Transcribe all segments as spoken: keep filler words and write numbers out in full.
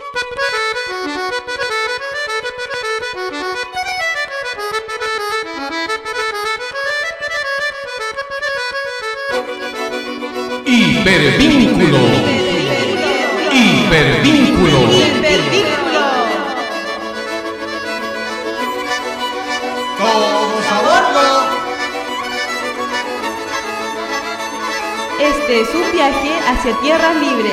Hipervínculo. Hipervínculo. Hipervínculo. Todos a bordo. Este es un viaje hacia tierras libres.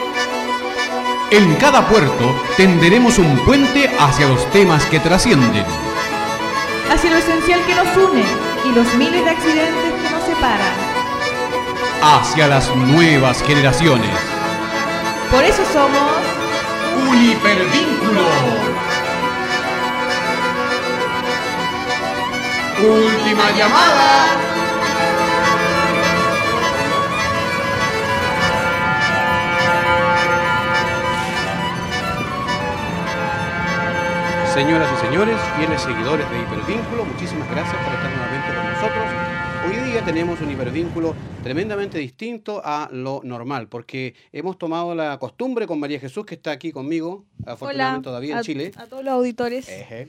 En cada puerto tenderemos un puente hacia los temas que trascienden. Hacia lo esencial que nos une y los miles de accidentes que nos separan. Hacia las nuevas generaciones. Por eso somos Un hipervínculo. Última llamada. Señoras y señores, fieles seguidores de Hipervínculo, muchísimas gracias por estar nuevamente con nosotros. Hoy día tenemos un hipervínculo tremendamente distinto a lo normal, porque hemos tomado la costumbre con María Jesús, que está aquí conmigo, afortunadamente Hola, todavía en a, Chile. a todos los auditores. Eje.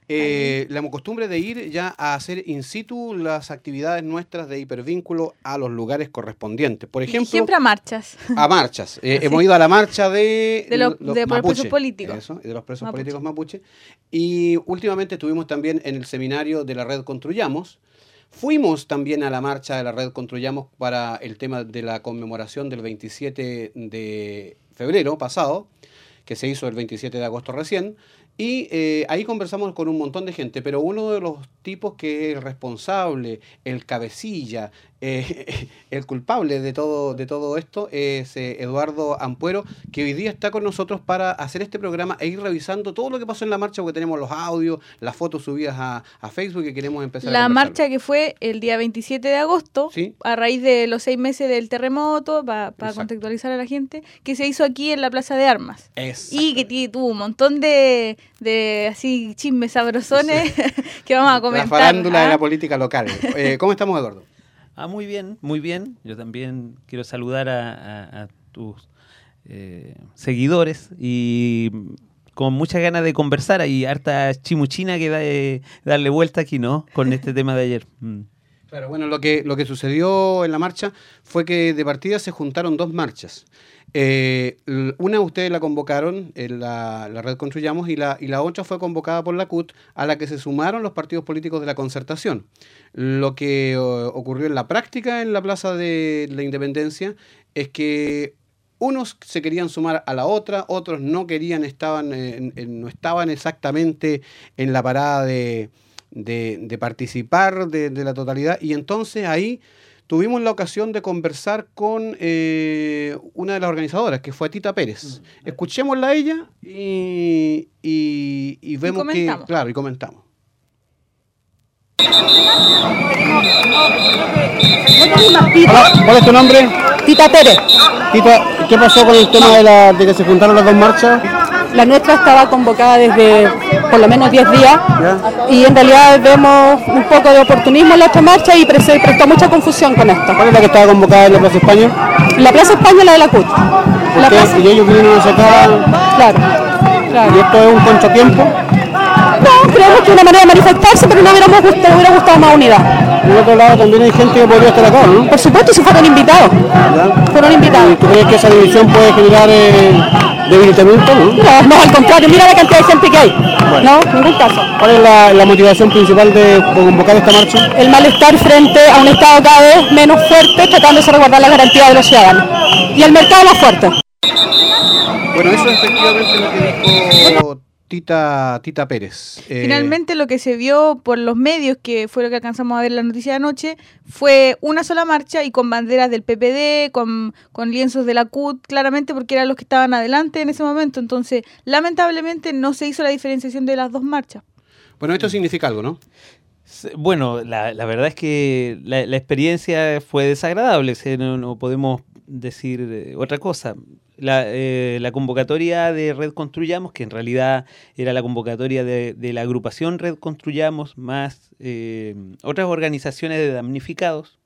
Eh, la costumbre de ir ya a hacer in situ las actividades nuestras de hipervínculo a los lugares correspondientes. Por ejemplo, Siempre a marchas. a marchas. Eh, hemos ido a la marcha de, De los- los de mapuche, presos políticos. Eso, de los presos Mapuche. políticos mapuche. Y últimamente estuvimos también en el seminario de la Red Construyamos. Fuimos también a la marcha de la Red Construyamos para el tema de la conmemoración del veintisiete de febrero pasado, que se hizo el veintisiete de agosto recién. Y eh, ahí conversamos con un montón de gente, pero uno de los tipos que es el responsable, el cabecilla, eh, el culpable de todo, de todo esto es eh, Eduardo Ampuero, que hoy día está con nosotros para hacer este programa e ir revisando todo lo que pasó en la marcha, porque tenemos los audios, las fotos subidas a, a Facebook y queremos empezar a La conversarlo. marcha que fue el día veintisiete de agosto, Sí. a raíz de los seis meses del terremoto, para Exacto. contextualizar a la gente, que se hizo aquí en la Plaza de Armas. Es. Y que t- tuvo un montón de, de así chismes sabrosones que vamos a comentar. La farándula ¿ah? de la política local. Eh, ¿Cómo estamos, Eduardo? Ah, muy bien, muy bien. Yo también quiero saludar a, a- a tus eh, seguidores y con muchas ganas de conversar. Hay harta chimuchina que da, eh, darle vuelta aquí, ¿no? Con este tema de ayer. Mm. Claro, bueno, lo que, lo que sucedió en la marcha fue que de partida se juntaron dos marchas. Eh, l- una ustedes la convocaron, en la, la Red Construyamos, y la, y la otra fue convocada por la C U T, a la que se sumaron los partidos políticos de la Concertación. Lo que o, ocurrió en la práctica en la Plaza de la Independencia es que unos se querían sumar a la otra, otros no querían, estaban, en- en- no estaban exactamente en la parada de, de, de participar de, de la totalidad, y entonces ahí tuvimos la ocasión de conversar con eh, una de las organizadoras, que fue Tita Pérez. Escuchémosla a ella y, y, y vemos que... comentamos. Claro, y comentamos. Hola, ¿cuál es tu nombre? Tita Pérez, Tita, ¿qué pasó con el tema de, la, de que se juntaron las dos marchas? la nuestra estaba convocada desde por lo menos diez días ¿Ya? y en realidad vemos un poco de oportunismo en la otra marcha y pre- se prestó mucha confusión con esto. ¿Cuál es la que estaba convocada en la Plaza España? La Plaza España es la de la C U T. La Porque- plaza, Y ellos vinieron a sacar, claro, y claro. esto es un contratiempo. No, creemos que es una manera de manifestarse, pero no hubiéramos gustado, hubiera gustado más unidad. Por otro lado, también hay gente que podría estar acá, ¿no? Por supuesto, si fueron invitados, ¿Ya? fueron invitados. ¿Y tú crees que esa división puede generar eh, debilitamiento, no? No, no, al contrario, mira la cantidad de gente que hay. No, en ningún caso. ¿Cuál es la, la motivación principal de, de convocar esta marcha? El malestar frente a un Estado cada vez menos fuerte, tratando de salvaguardar las garantías de los ciudadanos. Y el mercado más fuerte. Bueno, eso es efectivamente lo que dijo Tita, Tita Pérez. Eh, Finalmente lo que se vio por los medios, que fue lo que alcanzamos a ver en la noticia de anoche, fue una sola marcha y con banderas del P P D, con, con lienzos de la C U T, claramente porque eran los que estaban adelante en ese momento. Entonces, lamentablemente no se hizo la diferenciación de las dos marchas. Bueno, esto significa algo, ¿no? Se- Bueno, la, la verdad es que la, la experiencia fue desagradable, o sea, no, no podemos decir eh, otra cosa. La, eh, la convocatoria de Red Construyamos, que en realidad era la convocatoria de, de la agrupación Red Construyamos, más eh, otras organizaciones de damnificados,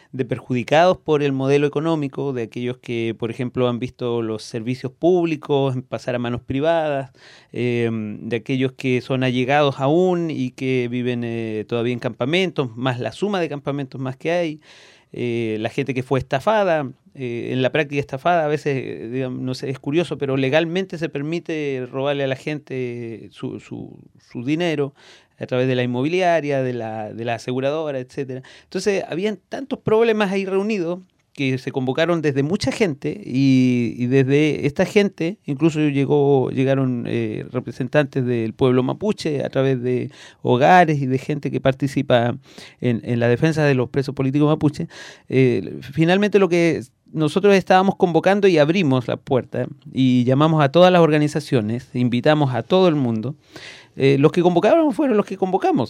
de perjudicados por el modelo económico, de aquellos que, por ejemplo, han visto los servicios públicos pasar a manos privadas, eh, de aquellos que son allegados aún y que viven eh, todavía en campamentos, más la suma de campamentos más que hay, eh, la gente que fue estafada, eh, en la práctica estafada, a veces, digamos, no sé, es curioso, pero legalmente se permite robarle a la gente su, su, su dinero a través de la inmobiliaria, de la, de la aseguradora, etcétera. Entonces, habían tantos problemas ahí reunidos que se convocaron desde mucha gente y, y desde esta gente incluso llegó llegaron eh, representantes del pueblo mapuche a través de hogares y de gente que participa en, en la defensa de los presos políticos mapuche. Eh, finalmente lo que nosotros estábamos convocando y abrimos la puerta y llamamos a todas las organizaciones, invitamos a todo el mundo. Eh, los que convocaron fueron los que convocamos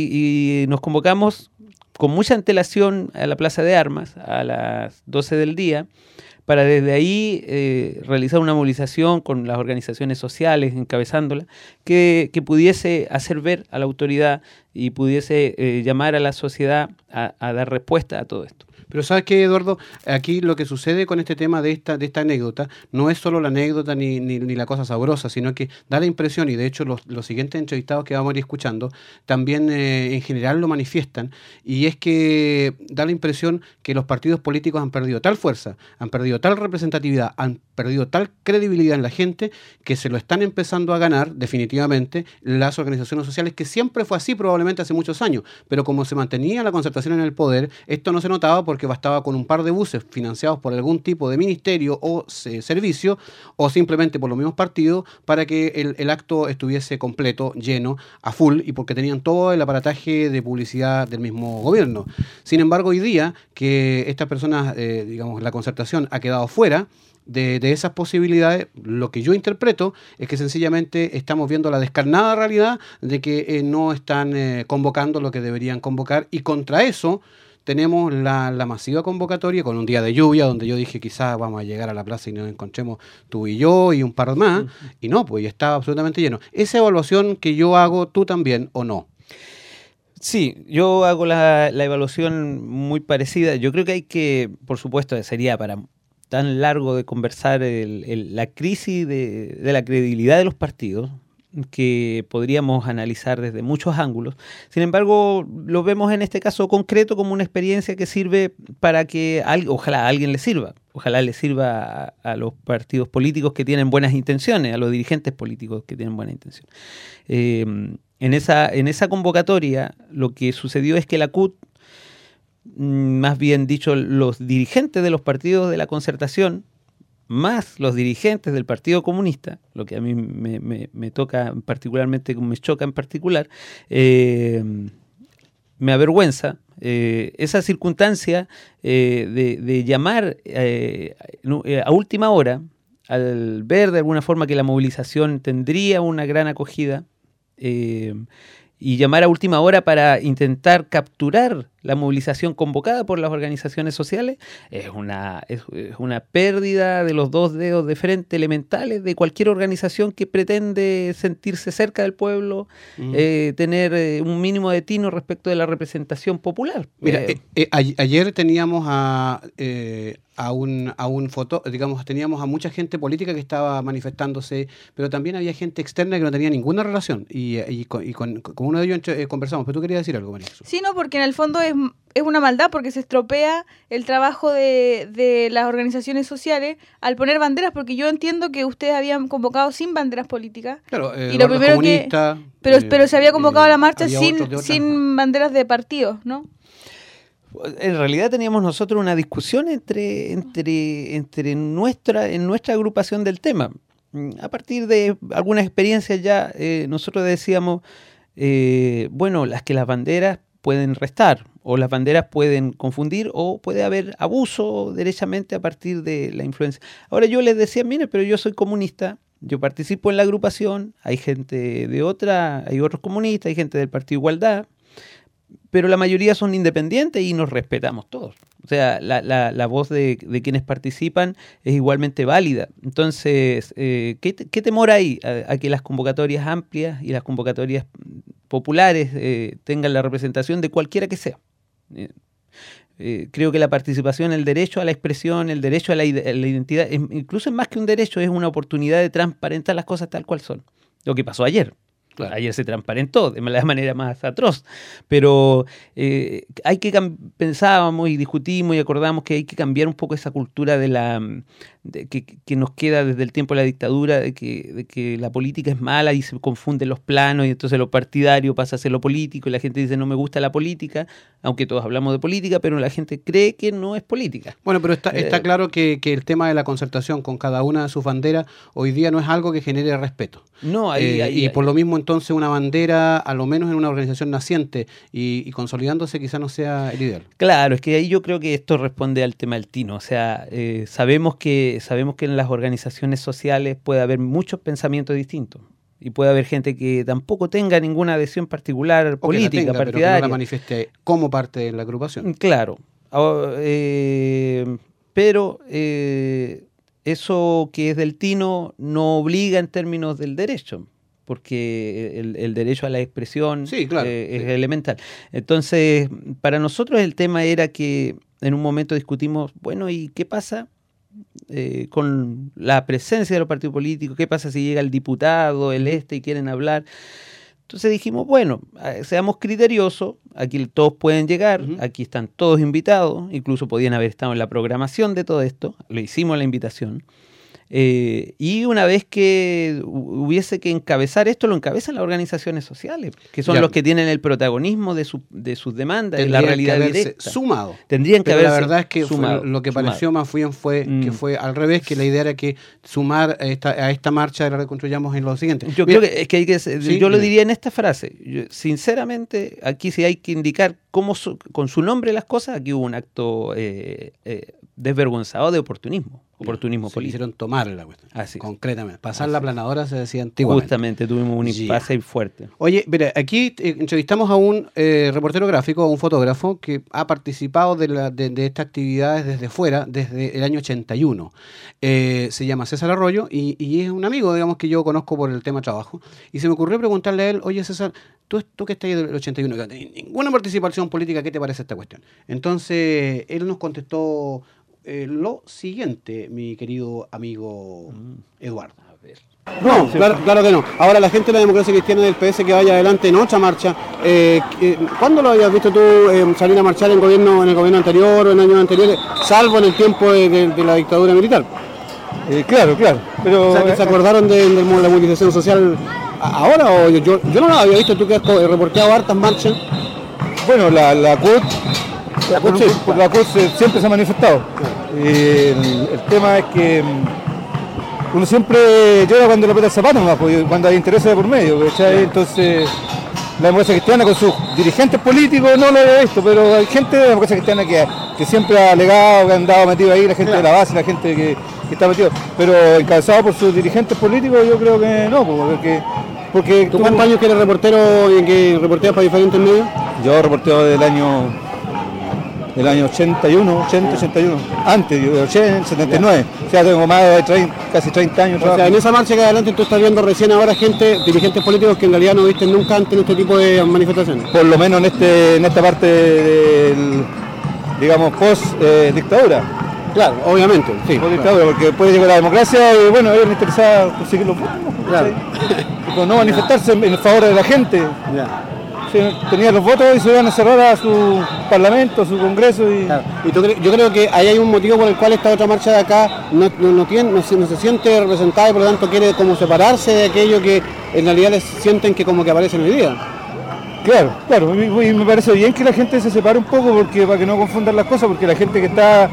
y, y nos convocamos con mucha antelación a la Plaza de Armas a las doce del día para desde ahí eh, realizar una movilización con las organizaciones sociales encabezándola que, que pudiese hacer ver a la autoridad y pudiese eh, llamar a la sociedad a, a dar respuesta a todo esto. Pero ¿sabes qué, Eduardo? Aquí lo que sucede con este tema de esta de esta anécdota no es solo la anécdota ni, ni, ni la cosa sabrosa, sino que da la impresión, y de hecho los, los siguientes entrevistados que vamos a ir escuchando también eh, en general lo manifiestan, y es que da la impresión que los partidos políticos han perdido tal fuerza, han perdido tal representatividad, han perdido tal credibilidad en la gente, que se lo están empezando a ganar definitivamente las organizaciones sociales, que siempre fue así probablemente hace muchos años, pero como se mantenía la concertación en el poder, esto no se notaba porque bastaba con un par de buses financiados por algún tipo de ministerio o eh, servicio, o simplemente por los mismos partidos, para que el, el acto estuviese completo, lleno, a full, y porque tenían todo el aparataje de publicidad del mismo gobierno. Sin embargo, hoy día que estas personas, eh, digamos, la concertación ha quedado fuera de, de esas posibilidades, lo que yo interpreto es que sencillamente estamos viendo la descarnada realidad de que eh, no están eh, convocando lo que deberían convocar, y contra eso tenemos la, la masiva convocatoria con un día de lluvia donde yo dije quizás vamos a llegar a la plaza y nos encontremos tú y yo y un par más, uh-huh. Y no, pues ya estaba absolutamente lleno. Esa evaluación que yo hago, ¿tú también o no? Sí, yo hago la, la evaluación muy parecida. Yo creo que hay que, por supuesto, sería para tan largo de conversar el, el, la crisis de, de la credibilidad de los partidos, que podríamos analizar desde muchos ángulos. Sin embargo, lo vemos en este caso concreto como una experiencia que sirve para que, ojalá a alguien le sirva, ojalá le sirva a, a los partidos políticos que tienen buenas intenciones, a los dirigentes políticos que tienen buenas intenciones. Eh, en esa, en esa convocatoria lo que sucedió es que la C U T, más bien dicho, los dirigentes de los partidos de la concertación, más los dirigentes del Partido Comunista, lo que a mí me, me, me toca particularmente, me choca en particular, eh, me avergüenza eh, esa circunstancia eh, de, de llamar eh, a última hora, al ver de alguna forma que la movilización tendría una gran acogida, eh, y llamar a última hora para intentar capturar la movilización convocada por las organizaciones sociales, es una, es, es una pérdida de los dos dedos de frente elementales de cualquier organización que pretende sentirse cerca del pueblo, mm. eh, tener eh, un mínimo de tino respecto de la representación popular. Mira, eh, eh, eh, ayer teníamos a... Eh, a un, a un foto, digamos, teníamos a mucha gente política que estaba manifestándose, pero también había gente externa que no tenía ninguna relación, y, y, con, y con, con uno de ellos eh, conversamos. Pero tú querías decir algo, María Jesús. Sí, no, porque en el fondo es, es una maldad, porque se estropea el trabajo de, de las organizaciones sociales al poner banderas, porque yo entiendo que ustedes habían convocado sin banderas políticas. Claro, eh, y lo primero que pero, eh, pero se había convocado eh, la marcha sin, sin banderas de partidos, ¿no? En realidad teníamos nosotros una discusión entre, entre, entre nuestra, en nuestra agrupación del tema. A partir de algunas experiencias ya eh, nosotros decíamos, eh, bueno, las que las banderas pueden restar, o las banderas pueden confundir, o puede haber abuso derechamente a partir de la influencia. Ahora yo les decía, mire, pero yo soy comunista, yo participo en la agrupación, hay gente de otra, hay otros comunistas, hay gente del Partido Igualdad, pero la mayoría son independientes y nos respetamos todos. O sea, la, la, la voz de, de quienes participan es igualmente válida. Entonces, eh, ¿qué, ¿qué temor hay a, a que las convocatorias amplias y las convocatorias populares eh, tengan la representación de cualquiera que sea? Eh, Eh, creo que la participación, el derecho a la expresión, el derecho a la, ide- a la identidad, es, incluso es más que un derecho, es una oportunidad de transparentar las cosas tal cual son. Lo que pasó ayer. Claro. Ayer se transparentó de la manera más atroz, pero eh, hay que cam- pensábamos y discutimos y acordamos que hay que cambiar un poco esa cultura de la de que, que nos queda desde el tiempo de la dictadura, de que, de que la política es mala y se confunden los planos y entonces lo partidario pasa a ser lo político y la gente dice no me gusta la política, aunque todos hablamos de política, pero la gente cree que no es política. Bueno, pero está, está Eh, claro que, que el tema de la concertación con cada una de sus banderas hoy día no es algo que genere respeto. No, ahí, Eh, ahí- y por lo mismo entonces una bandera, a lo menos en una organización naciente y, y consolidándose, quizá no sea el ideal. Claro, es que ahí yo creo que esto responde al tema del tino. O sea, eh, sabemos que sabemos que en las organizaciones sociales puede haber muchos pensamientos distintos y puede haber gente que tampoco tenga ninguna adhesión particular O que la política, tenga, pero que no partidaria. la manifieste como parte de la agrupación. Claro, Ah, eh, pero eh, eso que es del tino no obliga en términos del derecho, porque el, el derecho a la expresión Sí, claro, eh, es sí. elemental. Entonces, para nosotros el tema era que en un momento discutimos, bueno, ¿y qué pasa eh, con la presencia de los partidos políticos? ¿Qué pasa si llega el diputado, el este, y quieren hablar? Entonces dijimos, bueno, eh, seamos criteriosos, aquí todos pueden llegar, Ujú. aquí están todos invitados, incluso podían haber estado en la programación de todo esto, lo hicimos la invitación. Eh, y una vez que hu- hubiese que encabezar esto, lo encabezan las organizaciones sociales, que son Ya. los que tienen el protagonismo de, su- de sus demandas, de la Tendrían realidad que haberse directa. sumado. Tendrían que Pero la haberse verdad es que fue sumado, lo que sumado. pareció más bien fue Mm. que fue al revés, que la idea era que sumar a esta, a esta marcha de la Reconstruyamos en lo siguiente. Yo Mira, creo que es que hay que ser- Sí, yo lo dime. diría en esta frase. Yo, sinceramente, aquí sí hay que indicar cómo su- con su nombre las cosas. Aquí hubo un acto eh, eh, desvergonzado de oportunismo, oportunismo se político. quisieron tomar la cuestión, Así es. concretamente. Pasar la planadora se decía antiguamente. Justamente tuvimos un Ya. impasse ahí fuerte. Oye, mira, aquí eh, entrevistamos a un eh, reportero gráfico, a un fotógrafo que ha participado de, la, de, de estas actividades desde fuera, desde el año ochenta y uno. Eh, se llama César Arroyo y, y es un amigo, digamos, que yo conozco por el tema trabajo. Y se me ocurrió preguntarle a él, oye César, tú, tú que estás ahí del ochenta y uno, que no tenés ninguna participación política, ¿qué te parece esta cuestión? Entonces, él nos contestó eh, lo siguiente, mi querido amigo Eduardo. No, claro, claro que no. Ahora la gente de la democracia cristiana del P S que vaya adelante en otra marcha, eh, eh, ¿cuándo lo habías visto tú eh, salir a marchar en gobierno, en el gobierno anterior o en años anteriores, salvo en el tiempo de, de- de la dictadura militar? Eh, claro, claro. Pero O sea, que se acordaron de, de la movilización social a- ahora o yo, yo, yo no lo había visto, tú que has co- reporteado hartas marchas. bueno, la, la C U T, la C U T, sí, por la C U T se- siempre se ha manifestado. Eh, el, el tema es que mm, uno siempre llora cuando le aprieta el zapato, nomás, porque cuando hay intereses de por medio, ¿cachai? Entonces, la democracia cristiana con sus dirigentes políticos no lo he visto, pero hay gente de la democracia cristiana que, que siempre ha alegado, que han andado metido ahí, la gente de la base, la gente que, que está metido, pero encabezado por sus dirigentes políticos, yo creo que no, porque... porque ¿Tú cuántos años que eres reportero y que reporteas para diferentes medios? Yo reporteo del año del año ochenta y uno, ochenta, ochenta y uno, antes, yo de ochenta, setenta y nueve, o sea, tengo más de treinta, casi treinta años O sea, en trabajando. esa marcha que adelante tú estás viendo recién ahora gente, dirigentes políticos que en realidad no viste nunca antes en este tipo de manifestaciones. Por lo menos en este en esta parte del, digamos, post eh, dictadura, Claro, obviamente, sí. post dictadura, porque después llegó la democracia y bueno, ellos les interesaba conseguir los votos, ¿no? Claro. Y por no manifestarse en el favor de la gente. Ya. Sí, tenían los votos y se iban a cerrar a su parlamento, a su congreso y Claro. Y tú cre- yo creo que ahí hay un motivo por el cual esta otra marcha de acá no, no, no tiene, no, se, no se siente representada y por lo tanto quiere como separarse de aquello que en realidad les sienten que como que aparecen hoy día. claro, claro, y y me parece bien que la gente se separe un poco porque para que no confundan las cosas, porque la gente que está,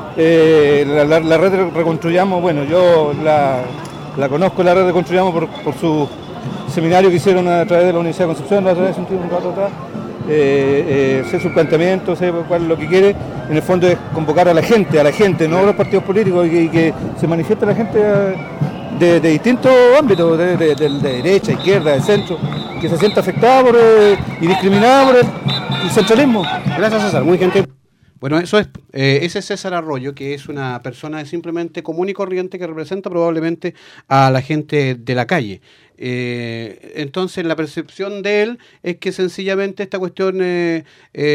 eh, la, la- la red Reconstruyamos, bueno, yo la, la conozco, la red Reconstruyamos por, por su seminario que hicieron a través de la Universidad de Concepción, la otra vez, un tiempo, un rato atrás, eh, eh, sé sus planteamientos, sé cuál es lo que quiere, en el fondo es convocar a la gente, a la gente, no a los partidos políticos, y que, y que se manifieste la gente eh, de, de distintos ámbitos, de, de- de- de derecha, izquierda, de centro, que se sienta afectada por, eh, y discriminada por el, el centralismo. Gracias, César, muy gentil. Bueno, eso es, eh, ese es César Arroyo, que es una persona simplemente común y corriente que representa probablemente a la gente de la calle. Eh, entonces, la percepción de él es que sencillamente esta cuestión eh,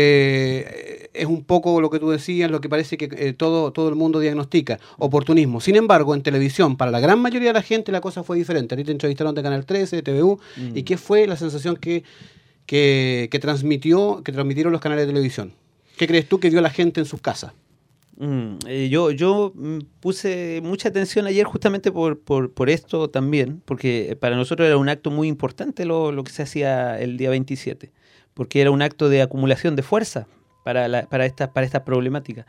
eh, es un poco lo que tú decías, lo que parece que eh, todo, todo el mundo diagnostica, oportunismo. Sin embargo, en televisión, para la gran mayoría de la gente, la cosa fue diferente. A ti te entrevistaron de Canal trece, de T V U, mm. ¿y qué fue la sensación que, que, que, transmitió, que transmitieron los canales de televisión? ¿Qué crees tú que vio la gente en sus casas? Mm, eh, yo yo mm, puse mucha atención ayer justamente por, por, por esto también, porque para nosotros era un acto muy importante lo, lo que se hacía el día veintisiete, porque era un acto de acumulación de fuerza para, la, para, esta, para esta problemática.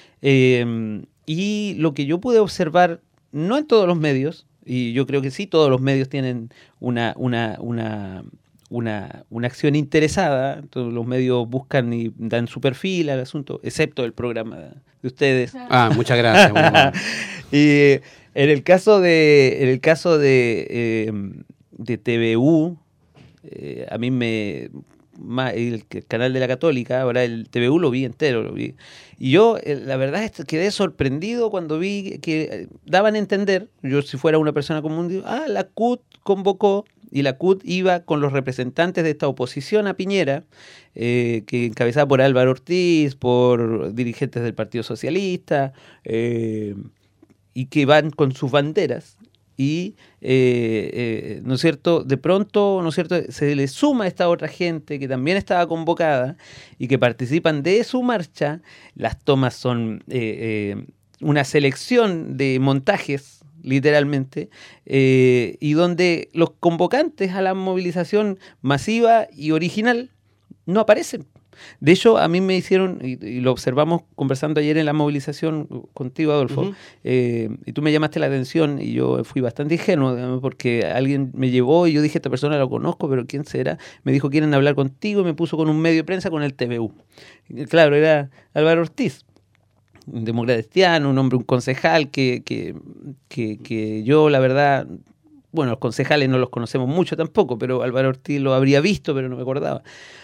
Eh, y lo que yo pude observar, no en todos los medios, y yo creo que sí, todos los medios tienen una... una, una Una, una acción interesada, todos los medios buscan y dan su perfil al asunto, excepto el programa de ustedes. Ah, muchas gracias. Bueno, bueno. Y en el caso de, en el caso de, eh, de T V U, eh, a mí me... el canal de la Católica, ahora el T V U lo vi entero, lo vi. Y yo, eh, la verdad, es que quedé sorprendido cuando vi que daban a entender, yo si fuera una persona común, digo, ah, la C U T convocó, y la C U T iba con los representantes de esta oposición a Piñera, eh, que encabezada por Álvaro Ortiz, por dirigentes del Partido Socialista, eh, y que van con sus banderas. Y, eh, eh, ¿no es cierto?, de pronto, ¿no es cierto?, se le suma a esta otra gente que también estaba convocada y que participan de su marcha. Las tomas son eh, eh, una selección de montajes, literalmente, eh, y donde los convocantes a la movilización masiva y original no aparecen. De hecho, a mí me hicieron, y, y lo observamos conversando ayer en la movilización contigo, Adolfo, uh-huh. eh, y tú me llamaste la atención y yo fui bastante ingenuo, digamos, porque alguien me llevó y yo dije, esta persona lo conozco, pero ¿quién será? Me dijo, quieren hablar contigo, y me puso con un medio de prensa, con el T V U. Y claro, era Álvaro Ortiz, un demócrata cristiano, un hombre, un concejal que, que, que, que yo, la verdad... Bueno, los concejales no los conocemos mucho tampoco, pero Álvaro Ortiz lo habría visto, pero no me acordaba.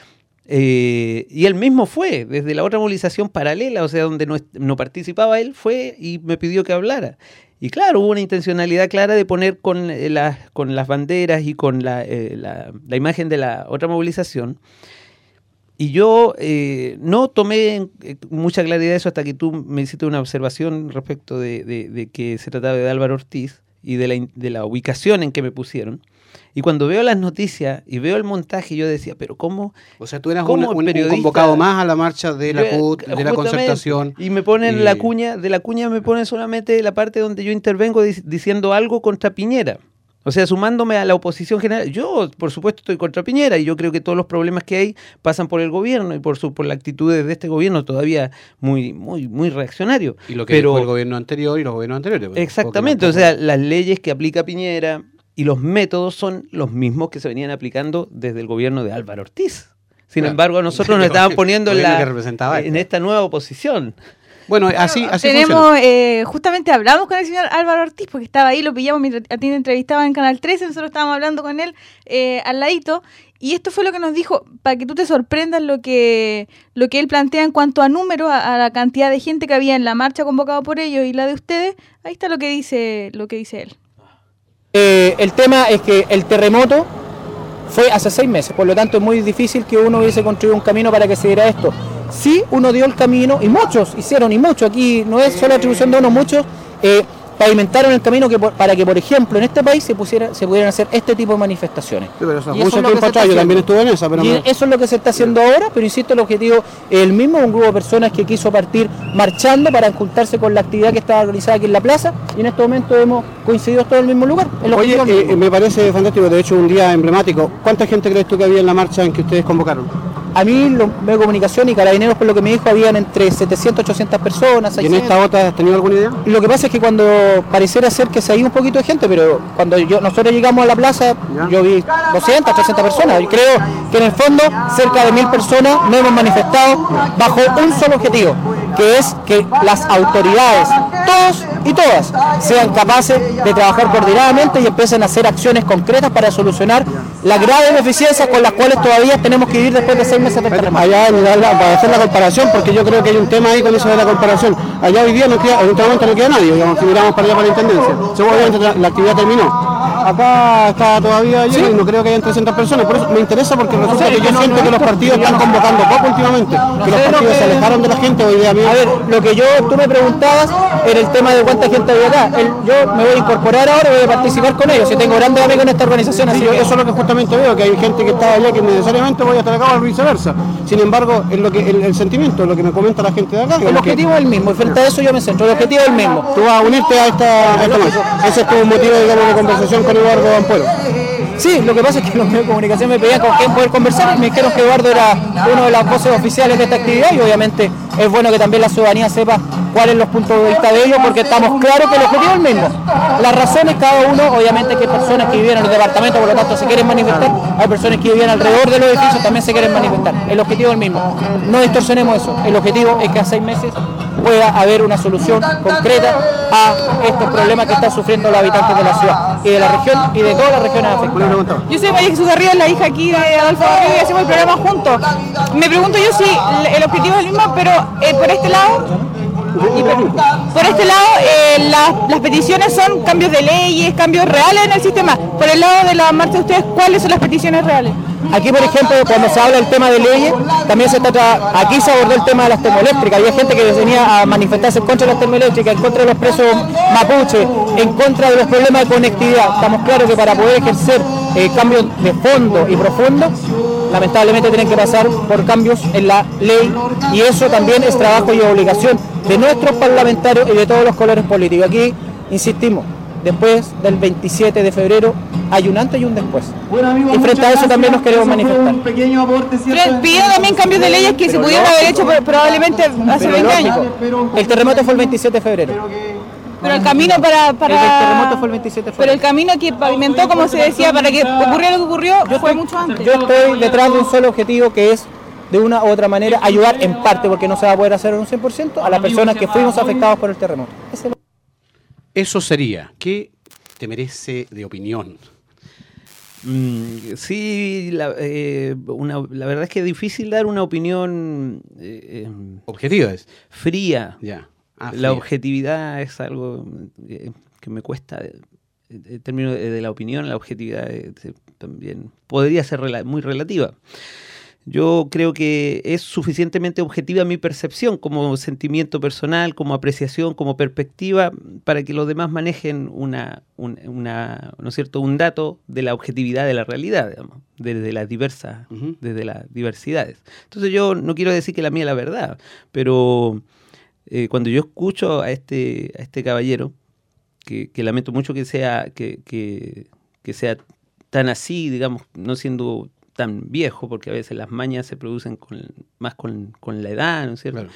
Eh, y él mismo fue, desde la otra movilización paralela, o sea, donde no, no participaba él, fue y me pidió que hablara. Y claro, hubo una intencionalidad clara de poner con, eh, las, con las banderas y con la, eh, la, la imagen de la otra movilización. Y yo eh, no tomé mucha claridad de eso hasta que tú me hiciste una observación respecto de, de, de que se trataba de Álvaro Ortiz y de la, de la ubicación en que me pusieron. Y cuando veo las noticias y veo el montaje, yo decía, pero ¿cómo? O sea, tú eras un, un, un convocado más a la marcha de la C U T, de la concertación. Y me ponen y... la cuña, de la cuña me ponen solamente la parte donde yo intervengo dic- diciendo algo contra Piñera. O sea, sumándome a la oposición general. Yo, por supuesto, estoy contra Piñera y yo creo que todos los problemas que hay pasan por el gobierno y por su por las actitudes de este gobierno todavía muy muy muy reaccionario. Y lo que Pero, dijo el gobierno anterior y los gobiernos anteriores. Exactamente, o sea, las leyes que aplica Piñera y los métodos son los mismos que se venían aplicando desde el gobierno de Álvaro Ortiz. Sin claro. embargo, nosotros nos estaban poniendo en, la, en esta nueva oposición. Bueno, así, así tenemos, eh, justamente hablamos con el señor Álvaro Ortiz, porque estaba ahí, lo pillamos mientras a ti te entrevistaba en Canal trece, nosotros estábamos hablando con él eh, al ladito, y esto fue lo que nos dijo, para que tú te sorprendas lo que lo que él plantea en cuanto a números, a, a la cantidad de gente que había en la marcha convocada por ellos y la de ustedes. Ahí está lo que dice, lo que dice él. Eh, el tema es que el terremoto fue hace seis meses, por lo tanto es muy difícil que uno hubiese construido un camino para que se diera esto. Sí, uno dio el camino, y muchos hicieron, y muchos, aquí no es solo atribución de uno, muchos eh, pavimentaron el camino que por, para que, por ejemplo, en este país se pusiera, se pudieran hacer este tipo de manifestaciones. Sí, pero eso es mucho tiempo atrás, yo también estuve en esa. Pero y me... eso es lo que se está haciendo sí. ahora, pero insisto, el objetivo es el mismo, un grupo de personas que quiso partir marchando para juntarse con la actividad que estaba organizada aquí en la plaza, y en este momento hemos coincidido todos en el mismo lugar. Oye, eh, me parece fantástico, de hecho un día emblemático. ¿Cuánta gente crees tú que había en la marcha en que ustedes convocaron? A mí, los medios de comunicación y Carabineros, por lo que me dijo, habían entre setecientas, ochocientas personas. seiscientas. ¿Y en esta otra has tenido alguna idea? Lo que pasa es que cuando pareciera ser que se ha ido un poquito de gente, pero cuando yo, nosotros llegamos a la plaza, ¿ya? Yo vi doscientas, trescientas personas. Y creo que en el fondo cerca de mil personas nos hemos manifestado bajo un solo objetivo, que es que las autoridades todos y todas sean capaces de trabajar coordinadamente y empiecen a hacer acciones concretas para solucionar las graves deficiencias con las cuales todavía tenemos que vivir después de seis meses de terremoto. Allá, para hacer la comparación, porque yo creo que hay un tema ahí con eso de la comparación. Allá hoy día no queda, en este momento no queda nadie, digamos, si miramos para allá para la intendencia. Seguramente la, la actividad terminó. Acá está todavía lleno, ¿sí? Y no creo que hayan trescientas personas. Por eso me interesa, porque resulta no sé, que yo no, siento no, que los partidos están convocando poco últimamente. No que los partidos que... se alejaron de la gente hoy día. A ver, lo que yo, tú me preguntabas era el tema de cuánta gente había acá. El, yo me voy a incorporar ahora y voy a participar con ellos. Si tengo grandes amigos en esta organización. Sí, así yo, que... eso es lo que justamente veo, que hay gente que está allá que necesariamente voy a estar acá o viceversa. Sin embargo, es lo que, el, el sentimiento, lo que me comenta la gente de acá. El objetivo que... es el mismo, y frente a eso yo me centro. El objetivo es el mismo. Tú vas a unirte a esta, a esta marcha. Ese es tu motivo, digamos, de conversación con Eduardo Ampuero. Sí, lo que pasa es que los medios de comunicación me pedían con quién poder conversar y me dijeron que Eduardo era uno de las voces oficiales de esta actividad, y obviamente es bueno que también la ciudadanía sepa cuáles son los puntos de vista de ellos, porque estamos claros que el objetivo es el mismo. Las razones, cada uno, obviamente que hay personas que viven en los departamentos, por lo tanto se quieren manifestar, hay personas que viven alrededor de los edificios, también se quieren manifestar. El objetivo es el mismo. No distorsionemos eso. El objetivo es que a seis meses pueda haber una solución concreta a estos problemas que están sufriendo los habitantes de la ciudad y de la región y de todas las regiones afectadas. Yo soy María Jesús Garrido, la hija aquí de Adolfo Garrido, y hacemos el programa juntos. Me pregunto yo si el objetivo es el mismo, pero eh, por este lado, y por, por este lado eh, la, las peticiones son cambios de leyes, cambios reales en el sistema. Por el lado de la marcha de ustedes, ¿cuáles son las peticiones reales? Aquí, por ejemplo, cuando se habla del tema de leyes, también se trata, aquí se abordó el tema de las termoeléctricas. Había gente que venía a manifestarse en contra de las termoeléctricas, en contra de los presos mapuche, en contra de los problemas de conectividad. Estamos claros que para poder ejercer eh, cambios de fondo y profundo, lamentablemente tienen que pasar por cambios en la ley, y eso también es trabajo y obligación de nuestros parlamentarios y de todos los colores políticos. Aquí, insistimos, después del veintisiete de febrero hay un antes y un después. Bueno, amigos, y frente a eso también nos queremos manifestar. Pidió también cambios de leyes que se pudieron haber hecho probablemente hace veinte años. El terremoto fue el veintisiete de febrero. Pero el camino para, para... El terremoto fue el veintisiete de febrero. Pero el camino que pavimentó, como se decía, para que ocurriera lo que ocurrió, yo fue estoy, mucho antes. Yo estoy detrás de un solo objetivo, que es, de una u otra manera, ayudar en parte, porque no se va a poder hacer en un cien por ciento, a las personas que fuimos afectados por el terremoto. Ese... Eso sería. ¿Qué te merece de opinión? Mm, sí, la, eh, una, la verdad es que es difícil dar una opinión eh, objetiva, es fría. Ya. Ah, la fría. objetividad es algo que, que me cuesta. En términos de, de la opinión, la objetividad eh, también podría ser rela- muy relativa. Yo creo que es suficientemente objetiva mi percepción como sentimiento personal, como apreciación, como perspectiva, para que los demás manejen una, un, una, ¿no es cierto?, un dato de la objetividad de la realidad, digamos, desde las diversas, uh-huh. desde las diversidades. Entonces yo no quiero decir que la mía es la verdad, pero eh, cuando yo escucho a este, a este caballero, que, que lamento mucho que sea, que, que, que sea tan así, digamos, no siendo tan viejo, porque a veces las mañas se producen con, más con, con la edad, ¿no es cierto? Claro.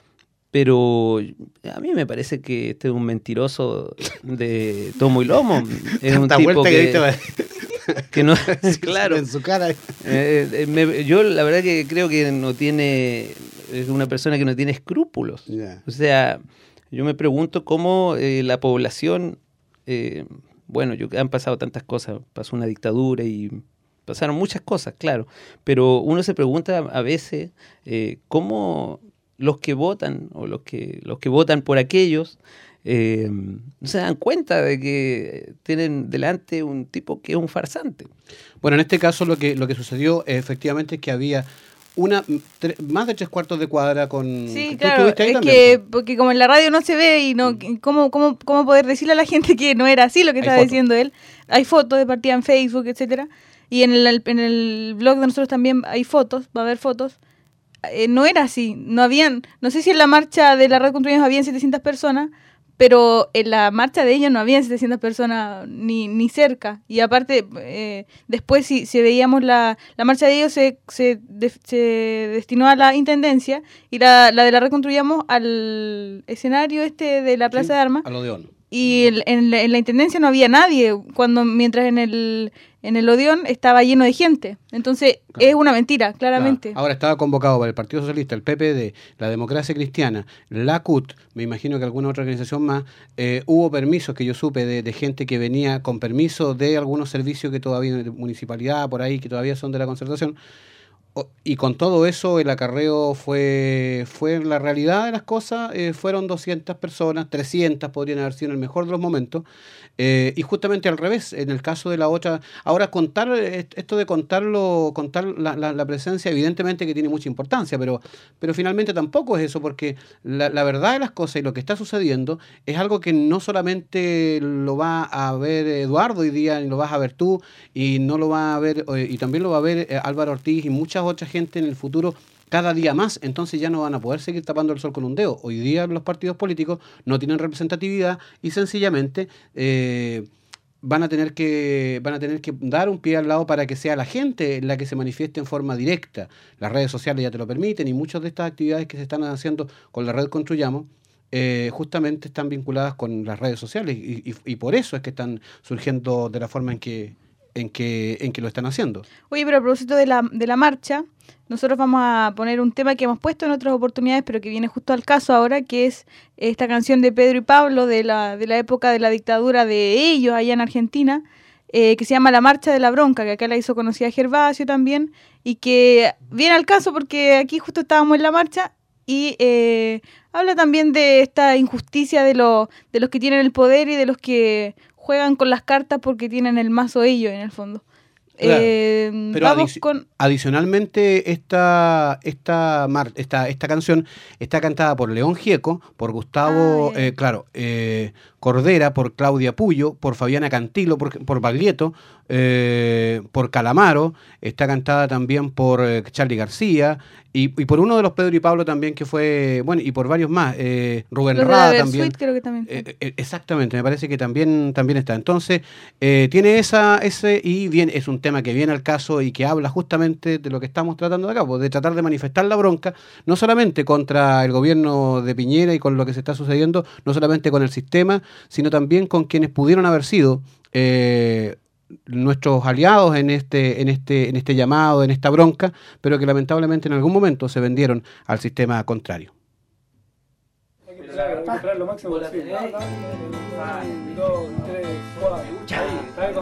Pero a mí me parece que este es un mentiroso de tomo y lomo. Es un tipo que, que, que no... claro. En su cara. Eh, eh, me, yo la verdad que creo que no tiene... Es una persona que no tiene escrúpulos. Yeah. O sea, yo me pregunto cómo eh, la población... Eh, bueno, yo, han pasado tantas cosas. Pasó una dictadura y... Pasaron muchas cosas, claro, pero uno se pregunta a veces eh, cómo los que votan o los que los que votan por aquellos eh, no se dan cuenta de que tienen delante un tipo que es un farsante. Bueno, en este caso lo que lo que sucedió eh, efectivamente es que había una tre, más de tres cuartos de cuadra con... Sí, claro, es también? que porque como en la radio no se ve y no cómo cómo cómo poder decirle a la gente que no era así lo que estaba foto. diciendo él. Hay fotos de partida en Facebook, etcétera. Y en el, en el blog de nosotros también hay fotos, va a haber fotos. Eh, no era así, no habían, no sé si en la marcha de la Red Construyamos habían setecientas personas, pero en la marcha de ellos no habían setecientas personas ni, ni cerca. Y aparte, eh, después si, si veíamos la, la marcha de ellos se, se, de, se destinó a la Intendencia y la, la de la Red Construyamos al escenario este de la Plaza sí, de Armas. Al Odeón. y el- en, la, en la intendencia no había nadie, cuando mientras en el en el Odeón estaba lleno de gente. Entonces Claro. es una mentira, claramente. Claro. Ahora estaba convocado por el Partido Socialista, el P P D, la Democracia Cristiana, la C U T, me imagino que alguna otra organización más. Eh, hubo permisos que yo supe de, de gente que venía con permiso de algunos servicios que todavía, de municipalidad, por ahí, que todavía son de la concertación. O- Y con todo eso, el acarreo fue, fue la realidad de las cosas, eh, fueron doscientas personas, trescientas podrían haber sido en el mejor de los momentos, eh, y justamente al revés, en el caso de la otra, ahora contar, eh, esto de contarlo, contar la, la- la presencia, evidentemente que tiene mucha importancia, pero, pero finalmente tampoco es eso, porque la, la verdad de las cosas y lo que está sucediendo es algo que no solamente lo va a ver Eduardo hoy día, ni lo vas a ver tú, y no lo va a ver, eh, y también lo va a ver eh, Álvaro Ortiz y muchas otra gente en el futuro cada día más, entonces ya no van a poder seguir tapando el sol con un dedo. Hoy día los partidos políticos no tienen representatividad y sencillamente eh, van a tener que van a tener que dar un pie al lado para que sea la gente la que se manifieste en forma directa. Las redes sociales ya te lo permiten y muchas de estas actividades que se están haciendo con la red Construyamos eh, justamente están vinculadas con las redes sociales y, y, y por eso es que están surgiendo de la forma en que en que en que lo están haciendo. Oye, pero a propósito de la, de la marcha, nosotros vamos a poner un tema que hemos puesto en otras oportunidades, pero que viene justo al caso ahora, que es esta canción de Pedro y Pablo de la, de la época de la dictadura de ellos allá en Argentina, eh, que se llama La Marcha de la Bronca, que acá la hizo conocida Gervasio también, y que viene al caso porque aquí justo estábamos en la marcha y eh, habla también de esta injusticia de, lo, de los que tienen el poder y de los que juegan con las cartas porque tienen el mazo ellos en el fondo. Claro, Eh, pero vamos adici- con... adicionalmente esta esta, mar- esta esta canción está cantada por León Gieco, por Gustavo, Ah, bien. eh, claro, eh, Cordera, por Claudia Puyo, por Fabiana Cantilo, por, por Baglietto, eh, por Calamaro, está cantada también por eh, Charly García y, y por uno de los Pedro y Pablo también que fue, bueno, y por varios más, eh, Rubén Los de Rada la también. Versuit creo que también. Eh, eh, exactamente, me parece que también, también está. Entonces, eh, tiene esa, ese, y bien, es un tema que viene al caso y que habla justamente de lo que estamos tratando de acá, pues, de tratar de manifestar la bronca, no solamente contra el gobierno de Piñera y con lo que se está sucediendo, no solamente con el sistema, sino también con quienes pudieron haber sido eh, nuestros aliados en este, en este, en este llamado, en esta bronca, pero que lamentablemente en algún momento se vendieron al sistema contrario. Lo máximo posible. Un, dos, tres, cuatro.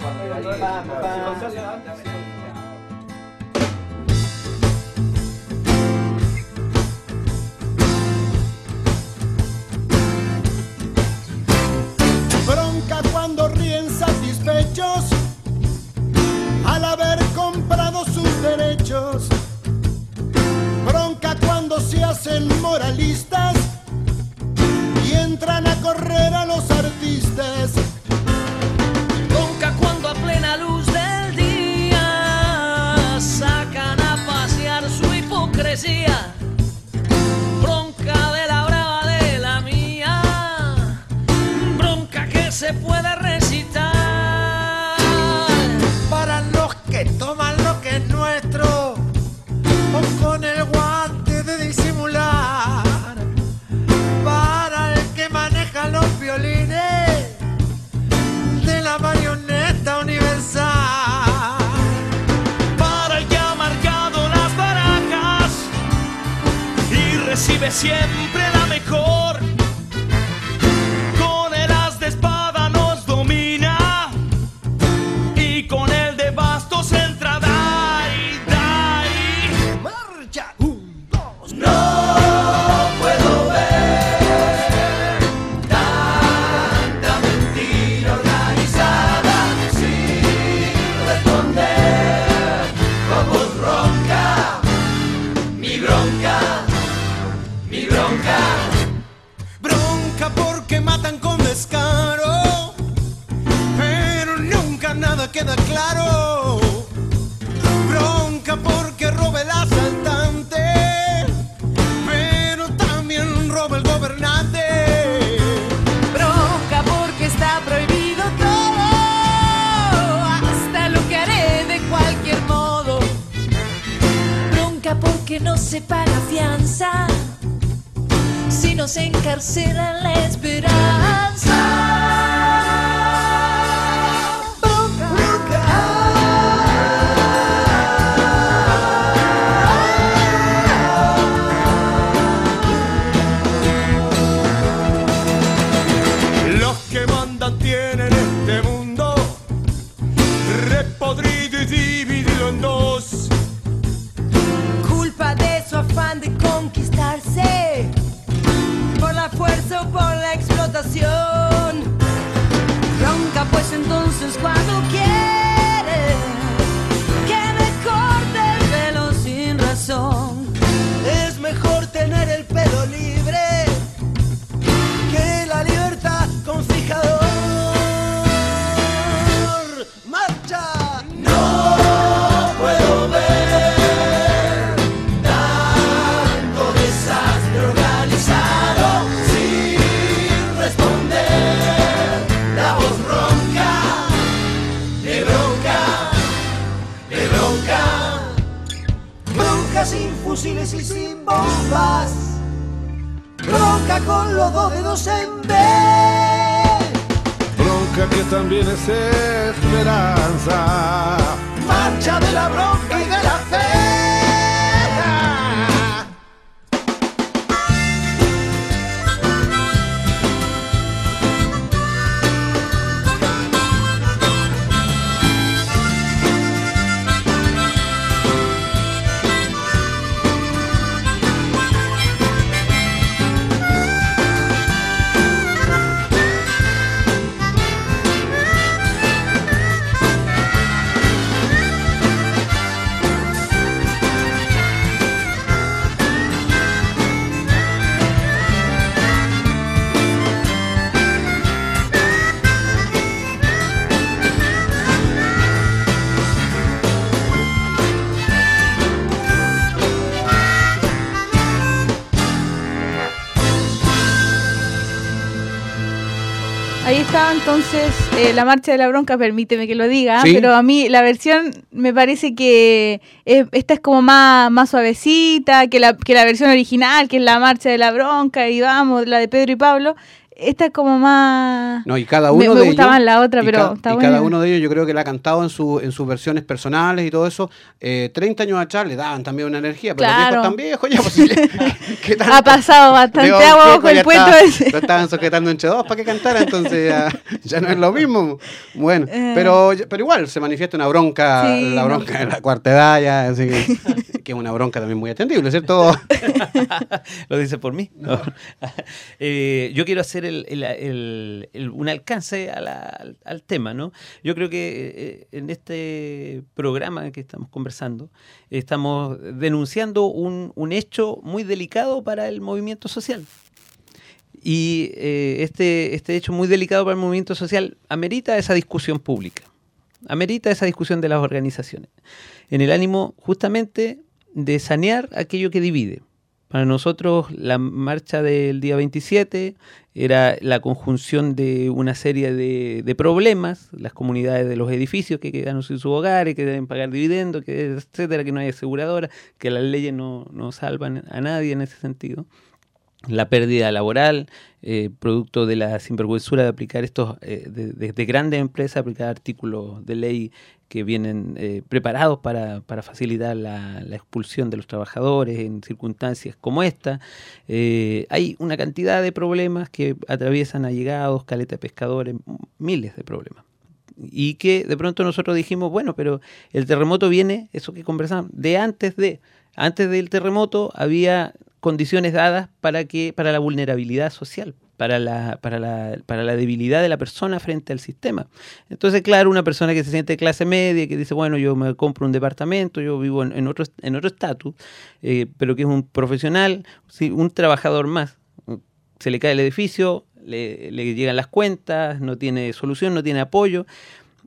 Bronca cuando ríen satisfechos al haber comprado sus derechos. Bronca cuando se hacen moralistas y entran a correr a los artistas. Bronca cuando a plena luz del día sacan a pasear su hipocresía. Bronca de la brava de la mía, bronca que se puede recitar. Para los que toman lo que es nuestro o con el guante de disimular. Para el que maneja los violines de la marioneta universal. Para el que ha marcado las barajas y recibe siempre la mejor. Con el as de espada nos domina y con el de bastos entra dai, dai. Marcha, un, dos, No puedo ver tanta mentira organizada sin responder con voz ronca. Mi bronca, mi bronca. bronca porque matan con descaro, pero nunca nada queda claro. Bronca porque roba el asaltante, pero también roba el gobernante. Bronca porque está prohibido todo, hasta lo que haré de cualquier modo. Bronca porque no se paga fianza, si nos encarcelan la esperanza. Tienen este mundo repodrido y dividido en dos. Culpa de su afán de conquistarse por la fuerza o por la explotación. Bronca pues entonces cuando quiere que me corte el pelo sin razón. Es mejor tener el pelo libre que la libertad con fijador. ¡Marcha! No puedo ver tanto desastre organizado sin responder. La voz ronca, de bronca, de bronca. Bronca sin fusiles y sin bombas. Bronca con los dos dedos en B. Bronca que también es esperanza. Marcha de la bronca y de la fe. Ahí estaba entonces eh, la marcha de la bronca, permíteme que lo diga, ¿Sí? pero a mí la versión me parece que eh, esta es como más, más suavecita que la, que la versión original, que es la marcha de la bronca y vamos, la de Pedro y Pablo. Esta es como más... No, y cada uno me, me de gusta ellos, más la otra, y pero ca- está y buena. cada uno de ellos yo creo que la ha cantado en, su, en sus versiones personales y todo eso. Eh, treinta años atrás le daban también una energía, pero Claro. los viejos están viejos ya. Pues, ¿qué- qué tanto? Ha pasado bastante Digo, agua viejo, bajo el ya puente estaba- ese. Lo estaban sujetando entre dos para que cantara, entonces ya, ya no es lo mismo. Bueno, Eh. pero, pero igual se manifiesta una bronca, Sí, la no. bronca de la cuarta edad ya, así que, que es una bronca también muy atendible, ¿cierto? ¿Lo dice por mí? No. Eh, yo quiero hacer el, el- el- el- un alcance a la- al, al tema, ¿no? Yo creo que eh, en este programa que estamos conversando, estamos denunciando un, un hecho muy delicado para el movimiento social. Y eh, este, este hecho muy delicado para el movimiento social amerita esa discusión pública, amerita esa discusión de las organizaciones, en el ánimo justamente de sanear aquello que divide. Para nosotros la marcha del día veintisiete era la conjunción de una serie de, de problemas, las comunidades de los edificios que quedaron sin sus hogares, que deben pagar dividendos, que, etcétera, que no hay aseguradora, que las leyes no, no salvan a nadie en ese sentido. La pérdida laboral, eh, producto de la sinvergüenzura de aplicar estos, eh, de, de, de grandes empresas, aplicar artículos de ley que vienen eh, preparados para, para facilitar la, la expulsión de los trabajadores en circunstancias como esta. Eh, hay una cantidad de problemas que atraviesan allegados, caleta de pescadores, miles de problemas. Y que de pronto nosotros dijimos, bueno, pero el terremoto viene, eso que conversamos, de antes de, antes del terremoto había condiciones dadas para que para la vulnerabilidad social, para la, para la, para la debilidad de la persona frente al sistema. Entonces, claro, una persona que se siente de clase media, que dice, bueno, yo me compro un departamento, yo vivo en, en otro en otro estatus, eh, pero que es un profesional, sí, un trabajador más, se le cae el edificio, le, le llegan las cuentas, no tiene solución, no tiene apoyo,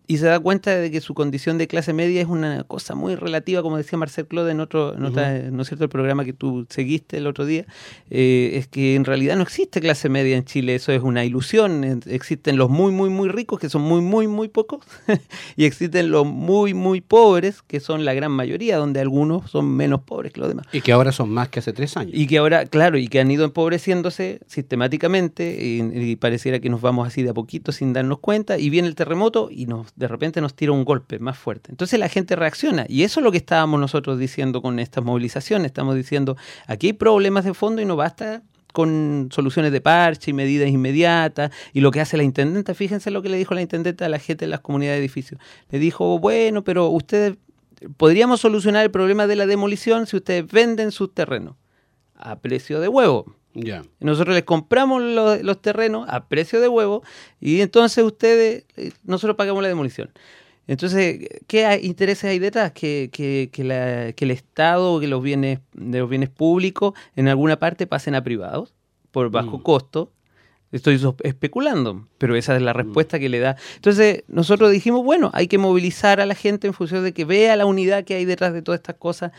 y se da cuenta de que su condición de clase media es una cosa muy relativa, como decía Marcel Claude en otro, en otra, uh-huh. ¿no es cierto?, el programa que tú seguiste el otro día, eh, es que en realidad no existe clase media en Chile, eso es una ilusión. Existen los muy, muy, muy ricos, que son muy, muy, muy pocos, y existen los muy, muy pobres, que son la gran mayoría, donde algunos son menos pobres que los demás. Y que ahora son más que hace tres años. Y que ahora, claro, y que han ido empobreciéndose sistemáticamente, y, y pareciera que nos vamos así de a poquito sin darnos cuenta, y viene el terremoto y nos de repente nos tira un golpe más fuerte. Entonces la gente reacciona, y eso es lo que estábamos nosotros diciendo con estas movilizaciones. Estamos diciendo, aquí hay problemas de fondo y no basta con soluciones de parche y medidas inmediatas. Y lo que hace la intendenta, fíjense lo que le dijo la intendenta a la gente de las comunidades de edificios. Le dijo, bueno, pero ustedes, podríamos solucionar el problema de la demolición si ustedes venden sus terrenos a precio de huevo. Ya. Nosotros les compramos los, los terrenos a precio de huevo y entonces ustedes, nosotros pagamos la demolición. Entonces, ¿qué hay, intereses hay detrás? Que, que, que, la, que el Estado, que los bienes de los bienes públicos en alguna parte pasen a privados por bajo mm. costo. Estoy especulando, pero esa es la respuesta mm. que le da. Entonces, nosotros dijimos, bueno, hay que movilizar a la gente en función de que vea la unidad que hay detrás de todas estas cosas.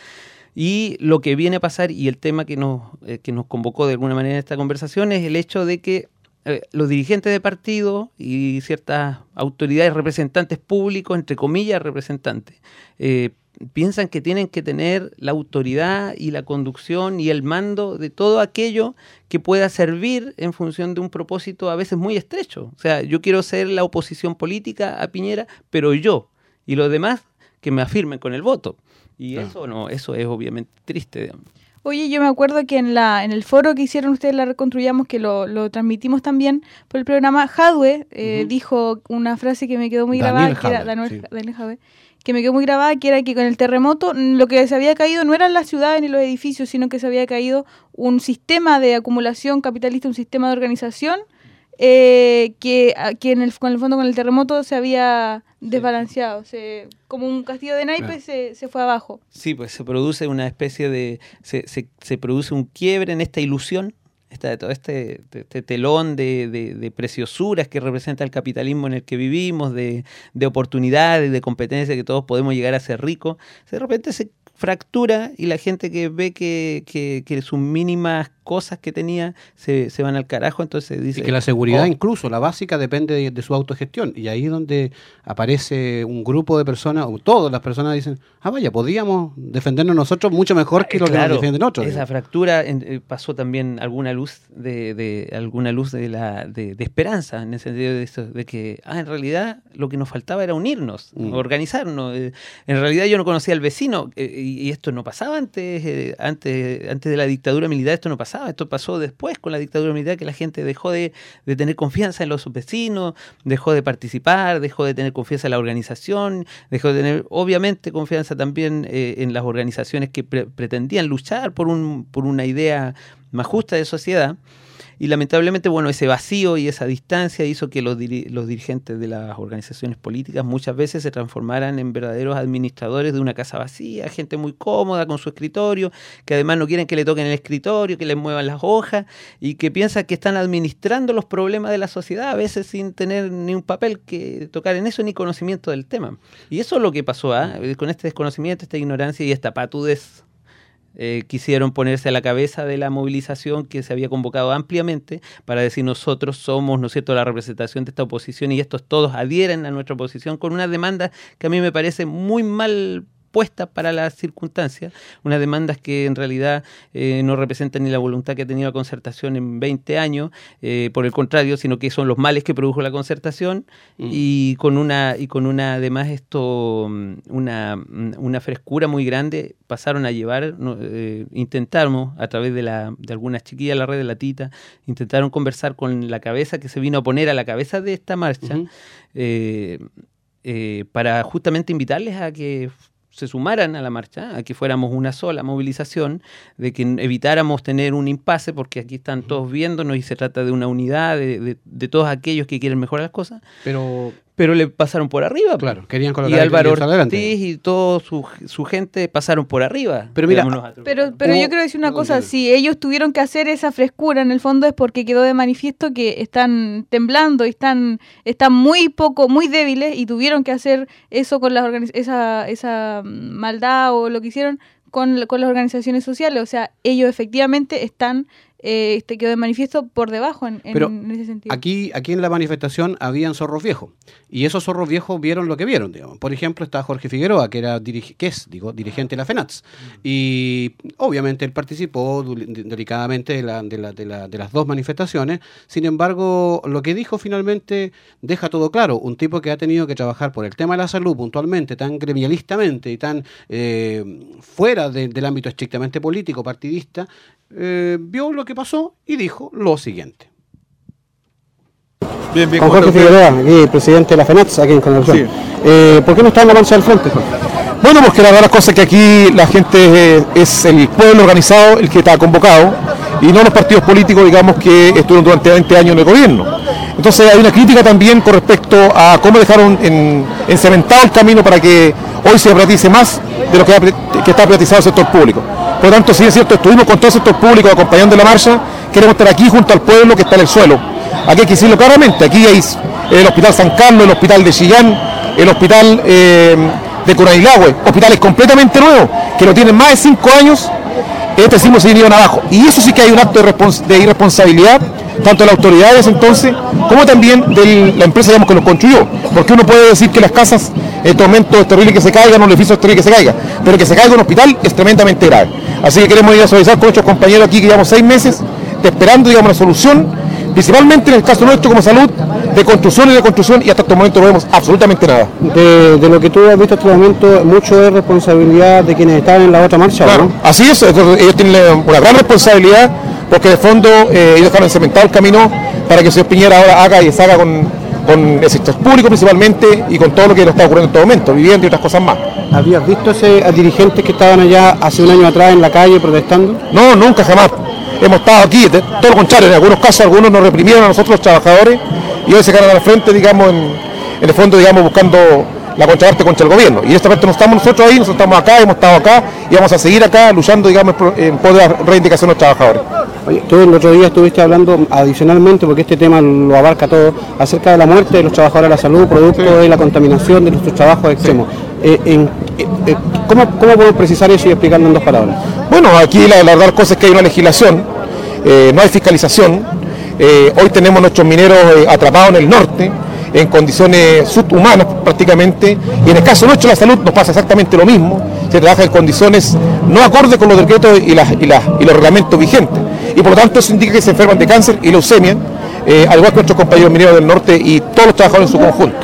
Y lo que viene a pasar, y el tema que nos, eh, que nos convocó de alguna manera en esta conversación, es el hecho de que eh, los dirigentes de partido y ciertas autoridades, representantes públicos, entre comillas representantes, eh, piensan que tienen que tener la autoridad y la conducción y el mando de todo aquello que pueda servir en función de un propósito a veces muy estrecho. O sea, yo quiero ser la oposición política a Piñera, pero yo, y los demás que me afirmen con el voto. Y ah. eso no, eso es obviamente triste, digamos. Oye, yo me acuerdo que en la en el foro que hicieron ustedes, la Reconstruyamos, que lo, lo transmitimos también por el programa, Jadwe eh, uh-huh. dijo una frase que me quedó muy Daniel grabada, que Jadwe, era Daniel, sí. Daniel Jadwe, que me quedó muy grabada, que era que con el terremoto lo que se había caído no eran las ciudades ni los edificios, sino que se había caído un sistema de acumulación capitalista, un sistema de organización eh, que, que en el, con el fondo con el terremoto se había desbalanceado, se, como un castillo de naipes claro. se, se fue abajo. Sí, pues se produce una especie de, se, se, se produce un quiebre en esta ilusión, esta, todo este, este telón de, de, de preciosuras que representa el capitalismo en el que vivimos, de, de oportunidades, de competencias, que todos podemos llegar a ser ricos. De repente se fractura y la gente que ve que, que, que sus mínimas cosas que tenía se, se van al carajo, entonces dice... Y que la seguridad, oh, incluso la básica, depende de, de su autogestión. Y ahí es donde aparece un grupo de personas, o todas las personas dicen, ah, vaya, podíamos defendernos nosotros mucho mejor que lo claro, que nos defienden otros. Esa fractura en, eh, pasó también alguna luz de, de alguna luz de la de, de esperanza, en el sentido de, eso, de que, ah, en realidad lo que nos faltaba era unirnos, mm. organizarnos. Eh, en realidad yo no conocía al vecino, eh, y, y esto no pasaba antes, eh, antes, antes de la dictadura militar, esto no pasaba. Esto pasó después con la dictadura militar, que la gente dejó de, de tener confianza en los vecinos, dejó de participar, dejó de tener confianza en la organización, dejó de tener obviamente confianza también eh, en las organizaciones que pre- pretendían luchar por, un, por una idea más justa de sociedad. Y lamentablemente, bueno, ese vacío y esa distancia hizo que los, diri- los dirigentes de las organizaciones políticas muchas veces se transformaran en verdaderos administradores de una casa vacía, gente muy cómoda con su escritorio, que además no quieren que le toquen el escritorio, que les muevan las hojas, y que piensan que están administrando los problemas de la sociedad, a veces sin tener ni un papel que tocar en eso, ni conocimiento del tema. Y eso es lo que pasó, ¿eh? Con este desconocimiento, esta ignorancia y esta patudez. Eh, quisieron ponerse a la cabeza de la movilización que se había convocado ampliamente para decir nosotros somos, ¿no es cierto?, la representación de esta oposición y estos todos adhieren a nuestra oposición con unas demandas que a mí me parece muy mal puestas para las circunstancias, unas demandas que en realidad eh, no representan ni la voluntad que ha tenido la concertación en veinte años, eh, por el contrario, sino que son los males que produjo la concertación mm. y con una y con una además esto una, una frescura muy grande pasaron a llevar, no, eh, intentamos a través de la de algunas chiquillas de la red de la Tita, intentaron conversar con la cabeza que se vino a poner a la cabeza de esta marcha, uh-huh. eh, eh, para justamente invitarles a que se sumaran a la marcha, a que fuéramos una sola movilización, de que evitáramos tener un impasse, porque aquí están uh-huh. todos viéndonos y se trata de una unidad de, de, de todos aquellos que quieren mejorar las cosas. Pero, pero le pasaron por arriba. Claro, querían colocar y a Álvaro Clemente adelante. Ortiz y toda su, su gente pasaron por arriba. Pero mira, Pero, pero yo quiero decir una cosa, si ellos tuvieron que hacer esa frescura, en el fondo es porque quedó de manifiesto que están temblando y están, están muy poco, muy débiles y tuvieron que hacer eso con las organiz- esa, esa maldad o lo que hicieron con, con las organizaciones sociales. O sea, ellos efectivamente están, eh, este quedó de manifiesto por debajo en, en, Pero en ese sentido. Aquí, aquí en la manifestación habían zorros viejos y esos zorros viejos vieron lo que vieron, digamos. Por ejemplo, está Jorge Figueroa, que era dirige, que es, digo, dirigente de la FENATS y obviamente él participó delicadamente de, la, de, la, de, la, de las dos manifestaciones. Sin embargo, lo que dijo finalmente deja todo claro. Un tipo que ha tenido que trabajar por el tema de la salud puntualmente, tan gremialistamente y tan eh, fuera de, del ámbito estrictamente político, partidista, eh, vio lo que pasó y dijo lo siguiente. Bien, bien, con Jorge Figueroa, aquí, presidente de la FENATS, aquí en Concepción. Sí. Eh, ¿Por qué no está en la marcha del frente, Jorge? Bueno, porque la verdad las cosas es que aquí la gente eh, es el pueblo organizado el que está convocado y no los partidos políticos, digamos, que estuvieron durante veinte años en el gobierno. Entonces hay una crítica también con respecto a cómo dejaron en, encementado el camino para que hoy se privatice más de lo que, ha, que está privatizado el sector público. Por lo tanto, sí es cierto, estuvimos con todo el sector público acompañando la marcha, queremos estar aquí junto al pueblo que está en el suelo. Aquí hay que decirlo claramente, aquí hay el Hospital San Carlos, el Hospital de Chillán, el Hospital eh, de Curanilahue, hospitales completamente nuevos, que no tienen más de cinco años, este sismo se vinieron abajo. Y eso sí que hay un acto de, respons- de irresponsabilidad, tanto de las autoridades entonces, como también de la empresa, digamos, que los construyó. Porque uno puede decir que las casas, en este momento es terrible que se caigan, un edificio es terrible que se caiga, pero que se caiga un hospital es tremendamente grave. Así que queremos ir a solidarizar con nuestros compañeros aquí que llevamos seis meses esperando, digamos, una solución, principalmente en el caso nuestro como salud, de construcción y de construcción, y hasta este momento no vemos absolutamente nada. De, de lo que tú has visto hasta el momento, mucho es responsabilidad de quienes estaban en la otra marcha, claro, ¿no? Así es, ellos tienen una gran responsabilidad, porque de fondo eh, ellos dejaron cementado el camino para que el señor Piñera ahora haga y deshaga con, con el sector público principalmente y con todo lo que le está ocurriendo en este momento, vivienda y otras cosas más. ¿Habías visto ese, a dirigentes que estaban allá hace un año atrás en la calle protestando? No, nunca, jamás. Hemos estado aquí, de, todo lo contrario, en algunos casos algunos nos reprimieron a nosotros los trabajadores y hoy se quedan al frente, digamos, en, en el fondo, digamos, buscando la contraparte contra el gobierno. Y en esta parte no estamos nosotros ahí, nosotros estamos acá, hemos estado acá y vamos a seguir acá luchando, digamos, en pos de la reivindicación de los trabajadores. Oye, tú el otro día estuviste hablando adicionalmente, porque este tema lo abarca todo, acerca de la muerte de los trabajadores de la salud, producto sí. de la contaminación de nuestros trabajos extremos. Sí. Eh, en, eh, ¿cómo, ¿Cómo podemos precisar eso y explicarlo en dos palabras? Bueno, aquí la, la verdad cosa es que hay una legislación, eh, no hay fiscalización. Eh, hoy tenemos nuestros mineros eh, atrapados en el norte, en condiciones subhumanas prácticamente, y en el caso nuestro la salud nos pasa exactamente lo mismo, se trabaja en condiciones no acordes con los decretos y, las, y, las, y los reglamentos vigentes, y por lo tanto eso indica que se enferman de cáncer y leucemia, eh, al igual que nuestros compañeros mineros del norte y todos los trabajadores en su conjunto.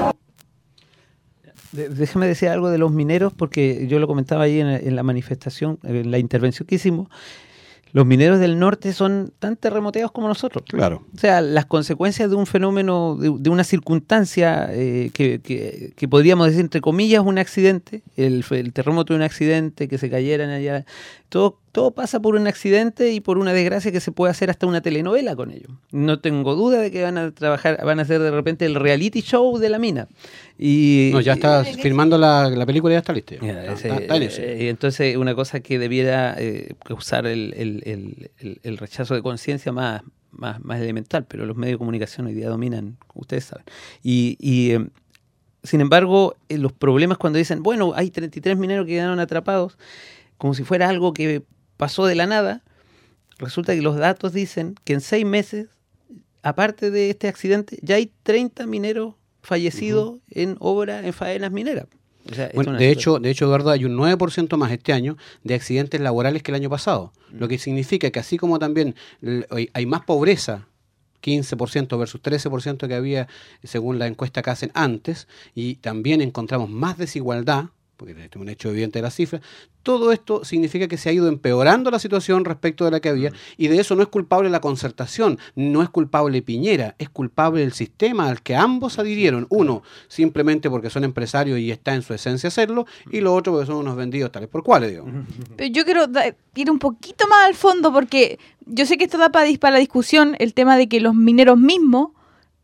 Déjame decir algo de los mineros, porque yo lo comentaba ahí en, en la manifestación, en la intervención que hicimos. Los mineros del norte son tan terremoteados como nosotros. Claro. O sea, las consecuencias de un fenómeno, de, de una circunstancia eh, que, que, que podríamos decir, entre comillas, un accidente, el, el terremoto de un accidente, que se cayeran allá, todo, todo pasa por un accidente y por una desgracia que se puede hacer hasta una telenovela con ello. No tengo duda de que van a trabajar, van a hacer de repente el reality show de la mina. Y, no, ya está y, filmando la, la película, ya está lista. Ya, ese, está, está en eso. Eh, entonces, una cosa que debiera eh, causar el, el, el, el, el rechazo de conciencia más, más, más elemental, pero los medios de comunicación hoy día dominan, ustedes saben. Y, y eh, sin embargo, eh, los problemas cuando dicen, bueno, hay treinta y tres mineros que quedaron atrapados, como si fuera algo que pasó de la nada, resulta que los datos dicen que en seis meses, aparte de este accidente, ya hay treinta mineros fallecidos uh-huh. en obra, en faenas mineras. O sea, bueno, de hecho, de hecho, Eduardo, hay un nueve por ciento más este año de accidentes laborales que el año pasado, uh-huh. lo que significa que así como también hay más pobreza, quince por ciento versus trece por ciento que había según la encuesta que hacen antes, y también encontramos más desigualdad, porque es un hecho evidente de las cifras, todo esto significa que se ha ido empeorando la situación respecto de la que había, y de eso no es culpable la concertación, no es culpable Piñera, es culpable el sistema al que ambos adhirieron. Uno, simplemente porque son empresarios y está en su esencia hacerlo, y lo otro porque son unos vendidos tales por cuales, digo. Pero yo quiero da- ir un poquito más al fondo, porque yo sé que esto da para, para la discusión el tema de que los mineros mismos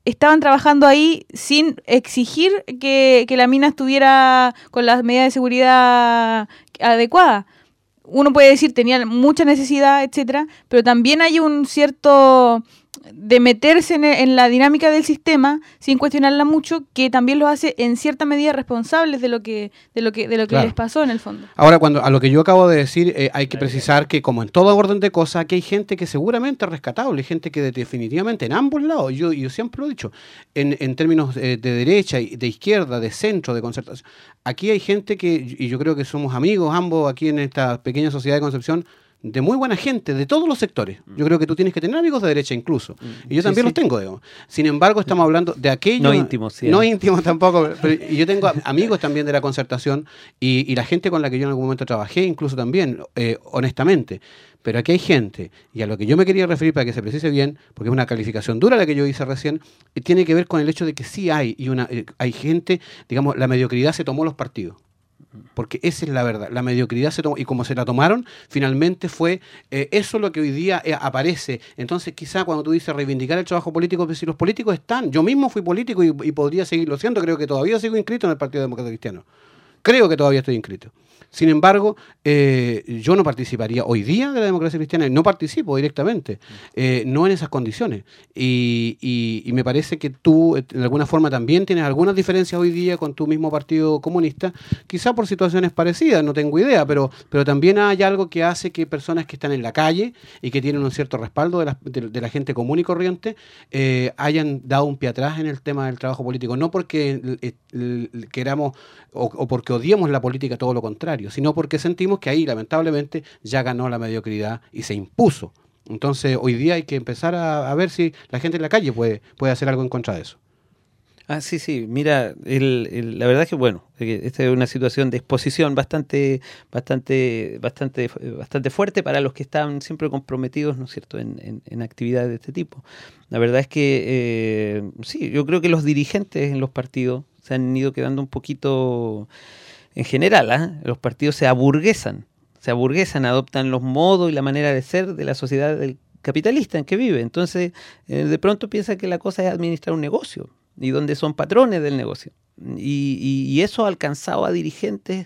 estaban trabajando ahí sin exigir que, que la mina estuviera con las medidas de seguridad adecuadas. Uno puede decir tenía mucha necesidad, etcétera, pero también hay un cierto de meterse en, en la dinámica del sistema sin cuestionarla mucho, que también los hace en cierta medida responsables de lo que de lo que de lo que Claro. les pasó en el fondo. Ahora, cuando a lo que yo acabo de decir, eh, hay que precisar que, como en todo orden de cosas, aquí hay gente que seguramente es rescatable, hay gente que de- definitivamente en ambos lados, yo, yo siempre lo he dicho, en, en términos eh, de derecha, y de izquierda, de centro, de concertación, aquí hay gente que, y yo creo que somos amigos ambos aquí en esta pequeña sociedad de Concepción, de muy buena gente, de todos los sectores. Yo creo que tú tienes que tener amigos de derecha incluso. Y yo Sí, también sí. los tengo, digamos. Sin embargo, estamos hablando de aquello... No íntimos, sí. No íntimos tampoco. Pero, y yo tengo am- amigos también de la concertación y, y la gente con la que yo en algún momento trabajé, incluso también, eh, honestamente. Pero aquí hay gente, y a lo que yo me quería referir para que se precise bien, porque es una calificación dura la que yo hice recién, y tiene que ver con el hecho de que sí hay, y una, eh, hay gente, digamos, la mediocridad se tomó los partidos. Porque esa es la verdad, la mediocridad se tomó, y como se la tomaron, finalmente fue eh, eso lo que hoy día eh, aparece. Entonces quizá cuando tú dices reivindicar el trabajo político, pues si los políticos están, yo mismo fui político y, y podría seguirlo siendo, creo que todavía sigo inscrito en el Partido Demócrata Cristiano, creo que todavía estoy inscrito. Sin embargo, eh, yo no participaría hoy día de la democracia cristiana, no participo directamente, eh, no en esas condiciones. Y, y- y me parece que tú, eh, de alguna forma, también tienes algunas diferencias hoy día con tu mismo partido comunista, quizá por situaciones parecidas, no tengo idea, pero, pero también hay algo que hace que personas que están en la calle y que tienen un cierto respaldo de la, de, de la gente común y corriente eh, hayan dado un pie atrás en el tema del trabajo político, no porque eh, eh, queramos o, o porque odiemos la política, todo lo contrario, sino porque sentimos que ahí lamentablemente ya ganó la mediocridad y se impuso. Entonces hoy día hay que empezar a, a ver si la gente en la calle puede, puede hacer algo en contra de eso. Ah, sí, sí. Mira, el, el- la verdad es que bueno, eh, esta es una situación de exposición bastante, bastante, bastante, eh, bastante fuerte para los que están siempre comprometidos, ¿no es cierto?, en, en- en actividades de este tipo. La verdad es que eh, sí, yo creo que los dirigentes en los partidos se han ido quedando un poquito, en general, ¿ah? Los partidos se aburguesan, se aburguesan, adoptan los modos y la manera de ser de la sociedad del capitalista en que vive. Entonces, eh, de pronto piensa que la cosa es administrar un negocio y donde son patrones del negocio. Y, y- y eso ha alcanzado a dirigentes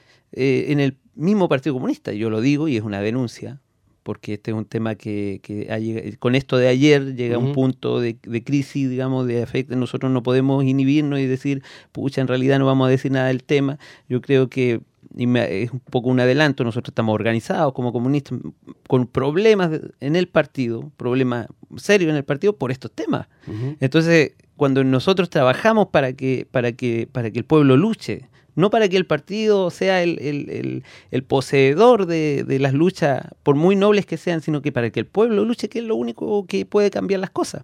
eh, en el mismo Partido Comunista. Yo lo digo y es una denuncia, porque este es un tema que, que ha lleg- con esto de ayer llega a un Ujú. punto de, de crisis, digamos, de afecto. Nosotros no podemos inhibirnos y decir, pucha, en realidad no vamos a decir nada del tema. Yo creo que y me- es un poco un adelanto, nosotros estamos organizados como comunistas con problemas de- en el partido, problemas serios en el partido por estos temas. Ujú. Entonces, cuando nosotros trabajamos para que, para que, para que el pueblo luche, no para que el partido sea el, el, el, el poseedor de, de las luchas, por muy nobles que sean, sino que para que el pueblo luche, que es lo único que puede cambiar las cosas.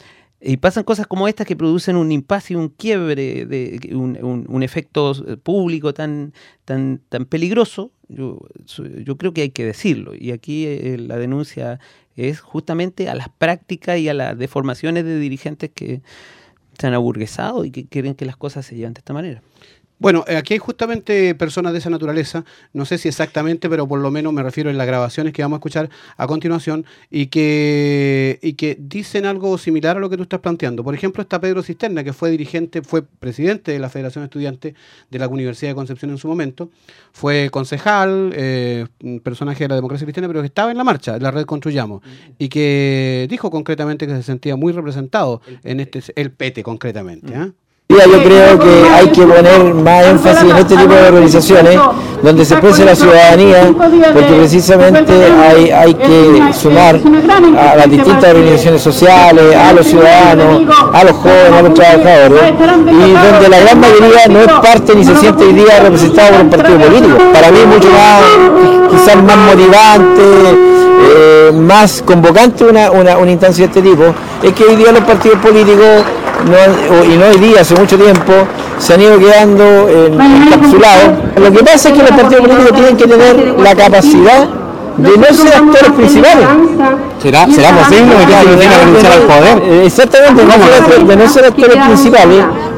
Y pasan cosas como estas que producen un impasse y un quiebre, de, un, un, un efecto público tan, tan, tan peligroso. Yo, yo creo que hay que decirlo. Y aquí eh, la denuncia es justamente a las prácticas y a las deformaciones de dirigentes que se han aburguesado y que quieren que las cosas se lleven de esta manera. Bueno, eh, aquí hay justamente personas de esa naturaleza, no sé si exactamente, pero por lo menos me refiero en las grabaciones que vamos a escuchar a continuación y que, y que dicen algo similar a lo que tú estás planteando. Por ejemplo, está Pedro Cisterna, que fue dirigente, fue presidente de la Federación de Estudiantes de la Universidad de Concepción en su momento, fue concejal, eh, un personaje de la democracia cristiana, pero que estaba en la marcha, en la red Construyamos, y que dijo concretamente que se sentía muy representado en este, el P E T concretamente, ¿ah? Yo creo que hay que poner más énfasis en este tipo de organizaciones donde se exprese la ciudadanía, porque precisamente hay, hay que sumar a las distintas organizaciones sociales, a los ciudadanos, a los jóvenes, a los trabajadores, y donde la gran mayoría no es parte ni se siente hoy día representado por un partido político. Para mí es mucho más, quizás más motivante, eh, más convocante una, una, una instancia de este tipo, es que hoy día los partidos políticos, no, y no hoy día, hace mucho tiempo, se han ido quedando en, encapsulados. Lo que pasa es que los partidos políticos tienen que tener la capacidad de no ser actores principales. ¿Será, será posible que alguien tenga que renunciar al poder? Exactamente, de no, ser, de no ser actores principales,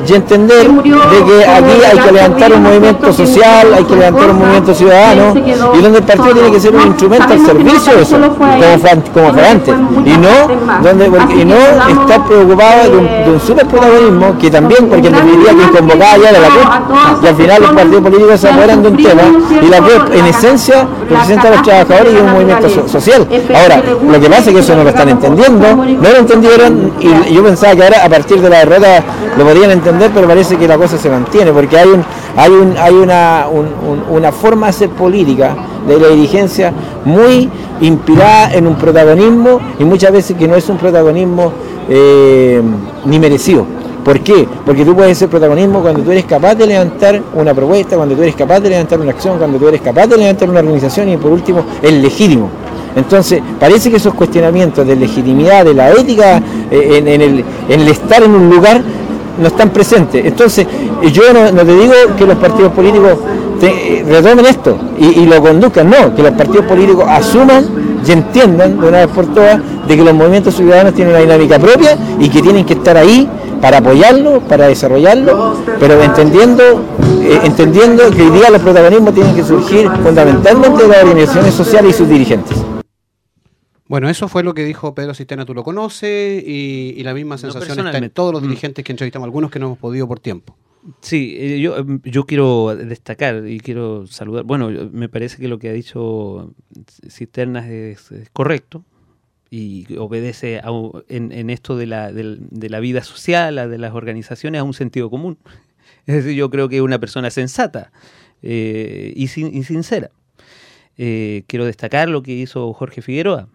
y entender de que aquí hay que levantar un movimiento social, hay que levantar un movimiento ciudadano, y donde el partido tiene que ser un instrumento al servicio de eso, como fue, como fue antes, y no, donde, porque, y no estar preocupado de un, de un superprotagonismo que también, porque en definitiva quien convocaba ya de la C U P, y al final los partidos políticos se apoderan de un tema, y la C U P en esencia representa a los trabajadores y un movimiento so- social. Ahora, lo que pasa es que eso no lo están entendiendo, no lo entendieron, y yo pensaba que ahora a partir de la derrota lo podrían entender, pero parece que la cosa se mantiene, porque hay un hay un hay una un, un, una forma de hacer política de la dirigencia muy inspirada en un protagonismo, y muchas veces que no es un protagonismo eh, ni merecido. ¿Por qué? Porque tú puedes ser protagonismo cuando tú eres capaz de levantar una propuesta, cuando tú eres capaz de levantar una acción, cuando tú eres capaz de levantar una organización, y por último, es legítimo. Entonces, parece que esos cuestionamientos de legitimidad, de la ética, eh, en, en, el, en el estar en un lugar, no están presentes. Entonces, yo no, no te digo que los partidos políticos te, eh, retomen esto y, y lo conduzcan, no, que los partidos políticos asuman y entiendan de una vez por todas de que los movimientos ciudadanos tienen una dinámica propia y que tienen que estar ahí para apoyarlo, para desarrollarlo, pero entendiendo eh, entendiendo que hoy día los protagonismos tienen que surgir fundamentalmente de las organizaciones sociales y sus dirigentes. Bueno, eso fue lo que dijo Pedro Cisterna, tú lo conoces, y, y la misma sensación no está en todos los dirigentes que entrevistamos, algunos que no hemos podido por tiempo. Sí, eh, yo, yo quiero destacar y quiero saludar, bueno, me parece que lo que ha dicho Cisterna es, es correcto y obedece a, en, en esto de la, de, de la vida social, de las organizaciones, a un sentido común. Es decir, yo creo que es una persona sensata eh, y, sin, y sincera. Eh, quiero destacar lo que hizo Jorge Figueroa.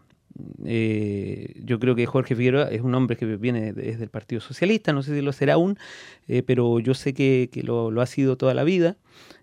Eh, yo creo que Jorge Figueroa es un hombre que viene desde el Partido Socialista, no sé si lo será aún, eh, pero yo sé que, que lo, lo ha sido toda la vida,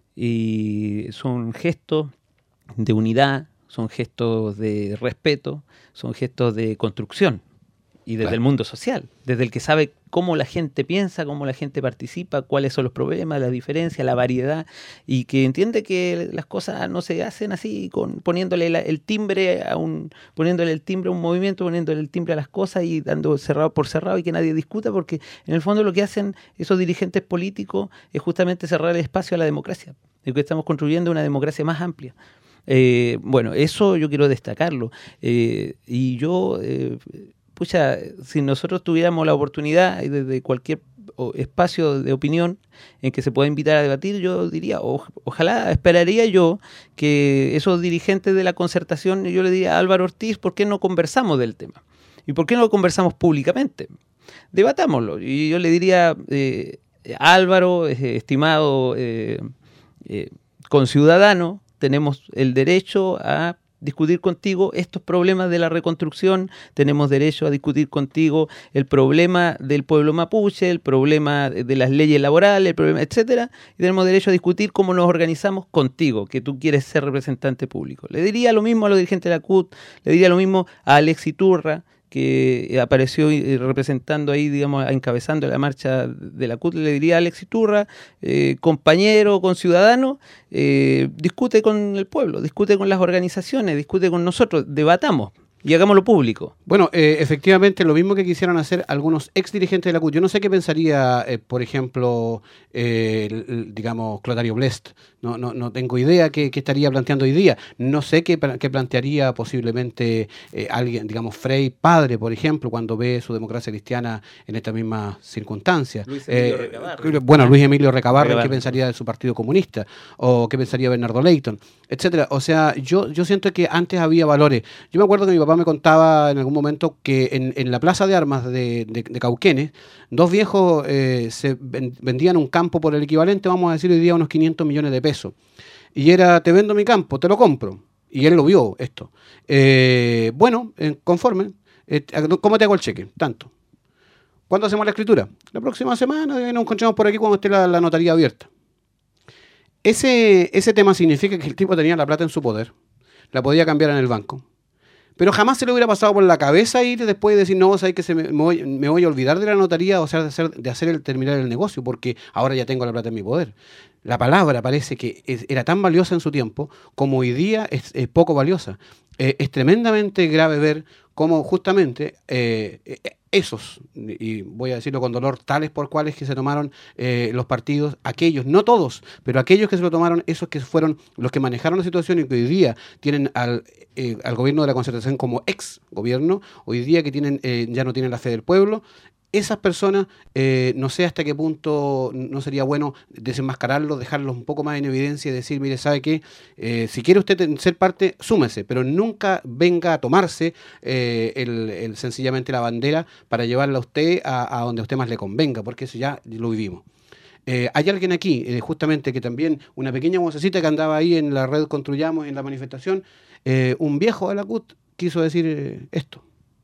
y son gestos de unidad, son gestos de respeto, son gestos de construcción, y desde claro. el mundo social, desde el que sabe cómo la gente piensa, cómo la gente participa, cuáles son los problemas, las diferencias, la variedad, y que entiende que las cosas no se hacen así, con, poniéndole la, el timbre a un, poniéndole el timbre a un movimiento, poniéndole el timbre a las cosas y dando cerrado por cerrado y que nadie discuta, porque en el fondo lo que hacen esos dirigentes políticos es justamente cerrar el espacio a la democracia, y que estamos construyendo una democracia más amplia. Eh, bueno, eso yo quiero destacarlo, eh, y yo... Eh, Pucha, si nosotros tuviéramos la oportunidad desde cualquier espacio de opinión en que se pueda invitar a debatir, yo diría, o, ojalá, esperaría yo que esos dirigentes de la concertación, yo le diría a Álvaro Ortiz, ¿por qué no conversamos del tema? ¿Y por qué no lo conversamos públicamente? Debatámoslo. Y yo le diría, eh, Álvaro, eh, estimado eh, eh, conciudadano, tenemos el derecho a discutir contigo estos problemas de la reconstrucción, tenemos derecho a discutir contigo el problema del pueblo mapuche, el problema de las leyes laborales, el problema, etcétera, y tenemos derecho a discutir cómo nos organizamos contigo, que tú quieres ser representante público. Le diría lo mismo a los dirigentes de la C U T, le diría lo mismo a Alex Iturra, que apareció representando ahí, digamos, encabezando la marcha de la C U T, le diría a Alex Iturra, eh, compañero, conciudadano, eh, discute con el pueblo, discute con las organizaciones, discute con nosotros, debatamos y hagámoslo público. Bueno, eh, efectivamente, lo mismo que quisieron hacer algunos ex dirigentes de la C U T. Yo no sé qué pensaría, eh, por ejemplo, eh, el, digamos, Clotario Blest. No, no, no tengo idea qué, qué estaría planteando hoy día. No sé qué, qué plantearía posiblemente eh, alguien, digamos, Frei padre, por ejemplo, cuando ve su democracia cristiana en estas mismas circunstancias. Luis Emilio eh, Recabarren. Bueno, Luis Emilio Recabarren, Recabarren. ¿qué pensaría de su partido comunista? O qué pensaría Bernardo Leighton, etcétera. O sea, yo, yo siento que antes había valores. Yo me acuerdo que mi papá me contaba en algún momento que en, en la plaza de armas de, de, de Cauquenes, dos viejos eh, se vendían un campo por el equivalente, vamos a decir hoy día, unos quinientos millones de pesos. Y era, te vendo mi campo, te lo compro. Y él lo vio esto. Eh, bueno, eh, conforme. Eh, ¿Cómo te hago el cheque? Tanto. ¿Cuándo hacemos la escritura? La próxima semana, nos encontramos por aquí cuando esté la, la notaría abierta. Ese, ese tema significa que el tipo tenía la plata en su poder, la podía cambiar en el banco, pero jamás se le hubiera pasado por la cabeza ir después y decir, no, sabes que se me, me, voy, me voy a olvidar de la notaría, o sea, de hacer, de hacer el, terminar el negocio, porque ahora ya tengo la plata en mi poder. La palabra parece que es, era tan valiosa en su tiempo como hoy día es, es poco valiosa. Eh, es tremendamente grave ver cómo justamente eh, esos, y voy a decirlo con dolor, tales por cuales que se tomaron eh, los partidos, aquellos, no todos, pero aquellos que se lo tomaron, esos que fueron los que manejaron la situación y que hoy día tienen al, eh, al gobierno de la Concertación como ex gobierno, hoy día que tienen eh, ya no tienen la fe del pueblo. Esas personas, eh, no sé hasta qué punto no sería bueno desenmascararlos, dejarlos un poco más en evidencia y decir, mire, ¿sabe qué? Eh, si quiere usted ser parte, súmese, pero nunca venga a tomarse eh, el, el, sencillamente la bandera para llevarla a usted a, a donde a usted más le convenga, porque eso ya lo vivimos. Eh, hay alguien aquí, eh, justamente, que también, una pequeña vocecita que andaba ahí en la red Construyamos, en la manifestación, eh, un viejo de la C U T quiso decir eh, esto.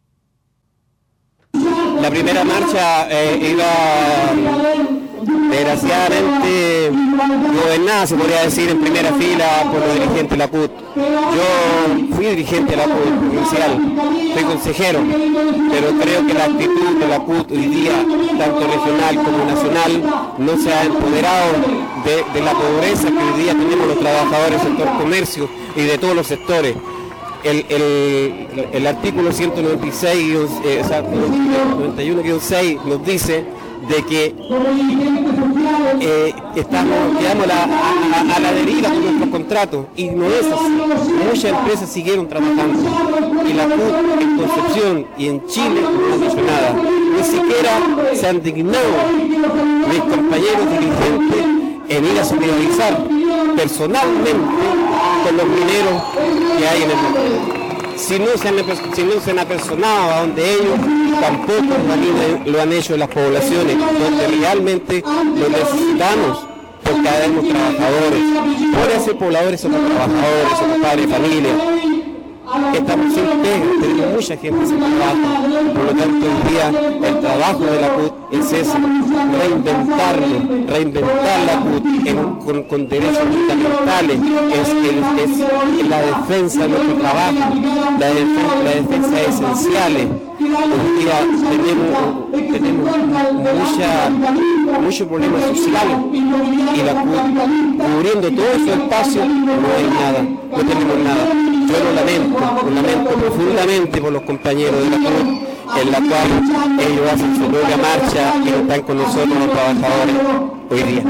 La primera marcha eh, iba desgraciadamente gobernada, se podría decir, en primera fila por los dirigentes de la C U T. Yo fui dirigente de la C U T inicial, fui consejero, pero creo que la actitud de la C U T hoy día, tanto regional como nacional, no se ha empoderado de, de la pobreza que hoy día tenemos los trabajadores del sector comercio y de todos los sectores. El, el, el artículo ciento noventa y seis, eh, o sea, noventa y uno guion seis nos dice de que eh, estamos, quedamos a la, a, a la deriva con nuestros contratos, y no es así. Muchas empresas siguieron trabajando y la C U T en Concepción y en Chile no han dicho nada. Ni siquiera se han dignado mis compañeros dirigentes en ir a solidarizar personalmente con los mineros que hay en el mundo. Si no se han, si no se han apersonado a donde ellos, tampoco lo han, lo han hecho en las poblaciones donde realmente lo necesitamos, porque habemos trabajadores. Por eso pobladores somos trabajadores, somos padres de familia. Estamos sin pega, tenemos mucha gente sin trabajo. Por lo tanto, hoy día el trabajo de la C U T es ese, reinventarlo, reinventar la C U T en, con, con derechos fundamentales, es, es, es la defensa de nuestro trabajo, la defensa, la defensa de esenciales. Hoy día tenemos, tenemos mucha, muchos problemas sociales y la C U T, cubriendo todo ese espacio, no hay nada, no tenemos nada. Yo lo lamento, lo lamento profundamente por los compañeros de la C U T, en la cual ellos hacen su propia marcha y no están con nosotros los trabajadores hoy día.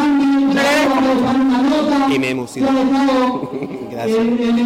Y me emociono. Gracias.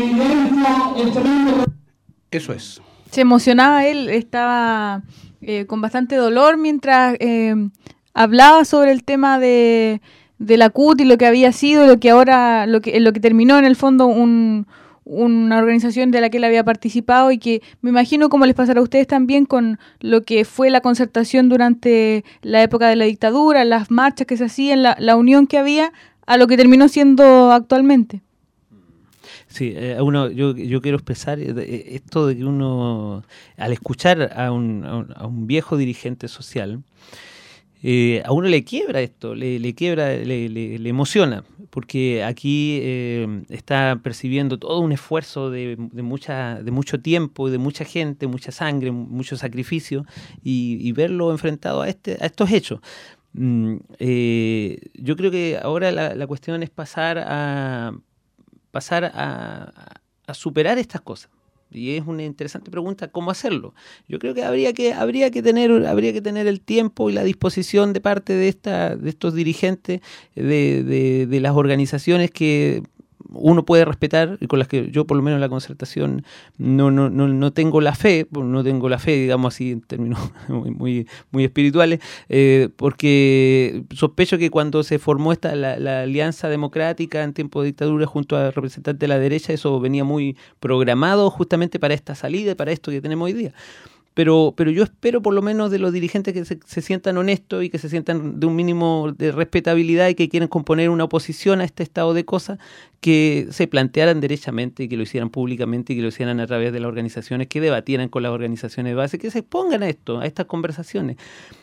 Eso es. Se emocionaba él, estaba eh, con bastante dolor mientras eh, hablaba sobre el tema de, de la C U T y lo que había sido, lo que ahora, lo que, lo que terminó en el fondo un... una organización de la que él había participado, y que me imagino como les pasará a ustedes también con lo que fue la concertación durante la época de la dictadura, las marchas que se hacían, la, la unión que había, a lo que terminó siendo actualmente. Sí, eh, uno, yo, yo quiero expresar esto de que uno, al escuchar a un, a un, a un viejo dirigente social, Eh, a uno le quiebra esto, le, le quiebra, le, le, le emociona, porque aquí eh, está percibiendo todo un esfuerzo de, de, mucha, de mucho tiempo, de mucha gente, mucha sangre, mucho sacrificio, y, y verlo enfrentado a, este, a estos hechos. Mm, eh, yo creo que ahora la, la cuestión es pasar a, pasar a, a superar estas cosas. Y es una interesante pregunta, ¿cómo hacerlo? Yo creo que habría que habría que tener habría que tener el tiempo y la disposición de parte de esta de estos dirigentes de, de, de las organizaciones que uno puede respetar, y con las que yo por lo menos en la concertación no no no, no tengo la fe, no tengo la fe, digamos así en términos muy muy, muy espirituales, eh, porque sospecho que cuando se formó esta la, la Alianza Democrática en tiempo de dictadura junto a representantes de la derecha, eso venía muy programado justamente para esta salida y para esto que tenemos hoy día. Pero, pero yo espero por lo menos de los dirigentes que se, se sientan honestos y que se sientan de un mínimo de respetabilidad y que quieren componer una oposición a este estado de cosas, que se plantearan derechamente y que lo hicieran públicamente y que lo hicieran a través de las organizaciones, que debatieran con las organizaciones de base, que se expongan a esto, a estas conversaciones.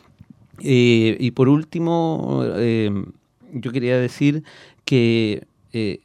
Eh, y por último, eh, yo quería decir que... Eh,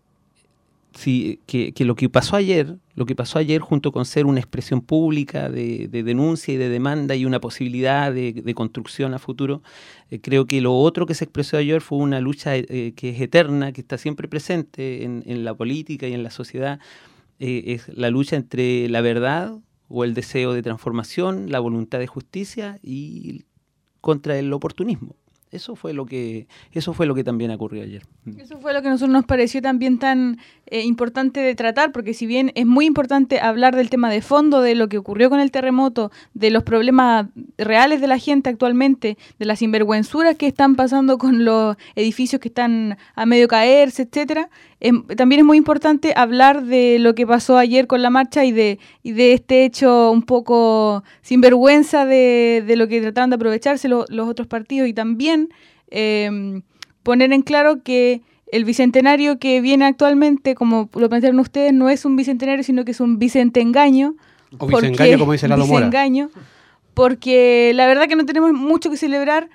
Sí, que, que lo que pasó ayer, lo que pasó ayer junto con ser una expresión pública de, de denuncia y de demanda y una posibilidad de, de construcción a futuro, eh, creo que lo otro que se expresó ayer fue una lucha eh, que es eterna, que está siempre presente en, en la política y en la sociedad, eh, es la lucha entre la verdad o el deseo de transformación, la voluntad de justicia y contra el oportunismo. Eso fue lo que eso fue lo que también ocurrió ayer. Eso fue lo que a nosotros nos pareció también tan eh, importante de tratar, porque si bien es muy importante hablar del tema de fondo, de lo que ocurrió con el terremoto, de los problemas reales de la gente actualmente, de las sinvergüenzuras que están pasando con los edificios que están a medio caerse, etcétera, eh, también es muy importante hablar de lo que pasó ayer con la marcha y de y de este hecho un poco sinvergüenza de, de lo que trataron de aprovecharse lo, los otros partidos, y también Eh, poner en claro que el bicentenario que viene actualmente, como lo plantearon ustedes, no es un bicentenario, sino que es un bicentengaño. O bicengaño, como dice Lalo Mora. Bicengaño, porque la verdad que no tenemos mucho que celebrar,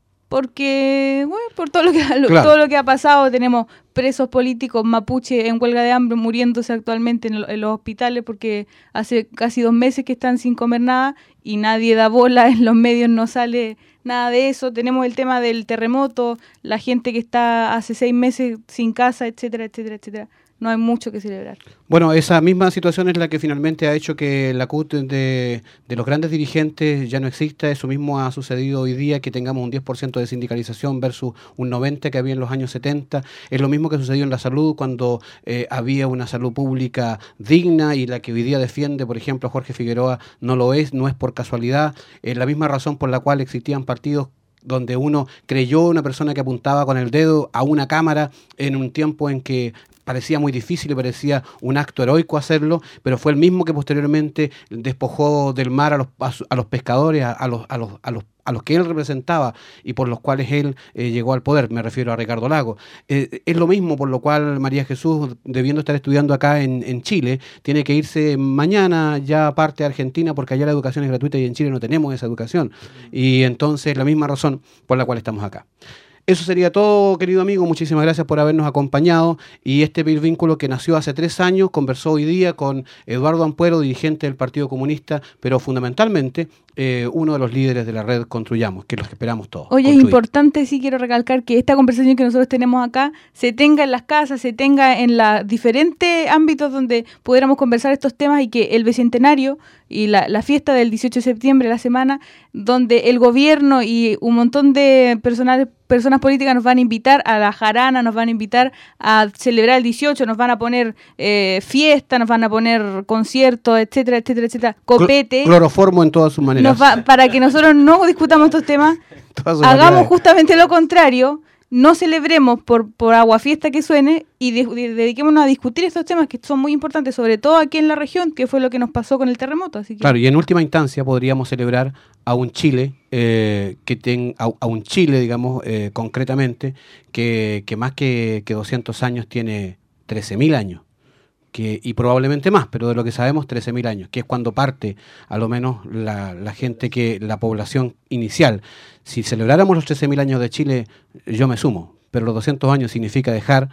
porque, bueno, por todo lo que, lo, Claro. todo lo que ha pasado, tenemos presos políticos mapuche en huelga de hambre, muriéndose actualmente en, lo- en los hospitales, porque hace casi dos meses que están sin comer nada y nadie da bola, en los medios no sale nada de eso. Tenemos el tema del terremoto, la gente que está hace seis meses sin casa, etcétera, etcétera, etcétera. No hay mucho que celebrar. Bueno, esa misma situación es la que finalmente ha hecho que la C U T de, de los grandes dirigentes ya no exista. Eso mismo ha sucedido hoy día, que tengamos un diez por ciento de sindicalización versus un noventa por ciento que había en los años setenta. Es lo mismo que sucedió en la salud, cuando eh, había una salud pública digna, y la que hoy día defiende, por ejemplo, Jorge Figueroa, no lo es, no es por casualidad. Es la misma razón por la cual existían partidos donde uno creyó una persona que apuntaba con el dedo a una cámara en un tiempo en que parecía muy difícil y parecía un acto heroico hacerlo, pero fue el mismo que posteriormente despojó del mar a los, a, su- a los pescadores, a, a los, a, los, a, los, a los que él representaba y por los cuales él eh, llegó al poder. Me refiero a Ricardo Lago. Eh, es lo mismo por lo cual María Jesús, debiendo estar estudiando acá en, en Chile, tiene que irse mañana ya parte a Argentina, porque allá la educación es gratuita y en Chile no tenemos esa educación. Y entonces la misma razón por la cual estamos acá. Eso sería todo, querido amigo. Muchísimas gracias por habernos acompañado. Y este vínculo que nació hace tres años, conversó hoy día con Eduardo Ampuero, dirigente del Partido Comunista, pero fundamentalmente eh, uno de los líderes de la red Construyamos, que es lo que esperamos todos. Oye, es construir. importante, sí quiero recalcar que esta conversación que nosotros tenemos acá se tenga en las casas, se tenga en los diferentes ámbitos donde pudiéramos conversar estos temas, y que el bicentenario y la, la fiesta del dieciocho de septiembre, la semana, donde el gobierno y un montón de personal, personas políticas nos van a invitar a la jarana, nos van a invitar a celebrar el dieciocho, nos van a poner eh, fiesta, nos van a poner conciertos, etcétera, etcétera, etcétera, copete. Cl- Cloroformo en todas sus maneras. Nos va, para que nosotros no discutamos estos temas, Todas sus hagamos variedades. justamente lo contrario, no celebremos por, por agua fiesta que suene, y de- de- dediquémonos a discutir estos temas que son muy importantes, sobre todo aquí en la región, que fue lo que nos pasó con el terremoto. Así que Claro, y en última instancia podríamos celebrar a un Chile, eh, que ten, a, a un Chile, digamos, eh, concretamente, que, que más que, que doscientos años tiene trece mil años. Que, y probablemente más, pero de lo que sabemos trece mil años, que es cuando parte a lo menos la, la gente, que la población inicial. Si celebráramos los trece mil años de Chile, yo me sumo, pero los doscientos años significa dejar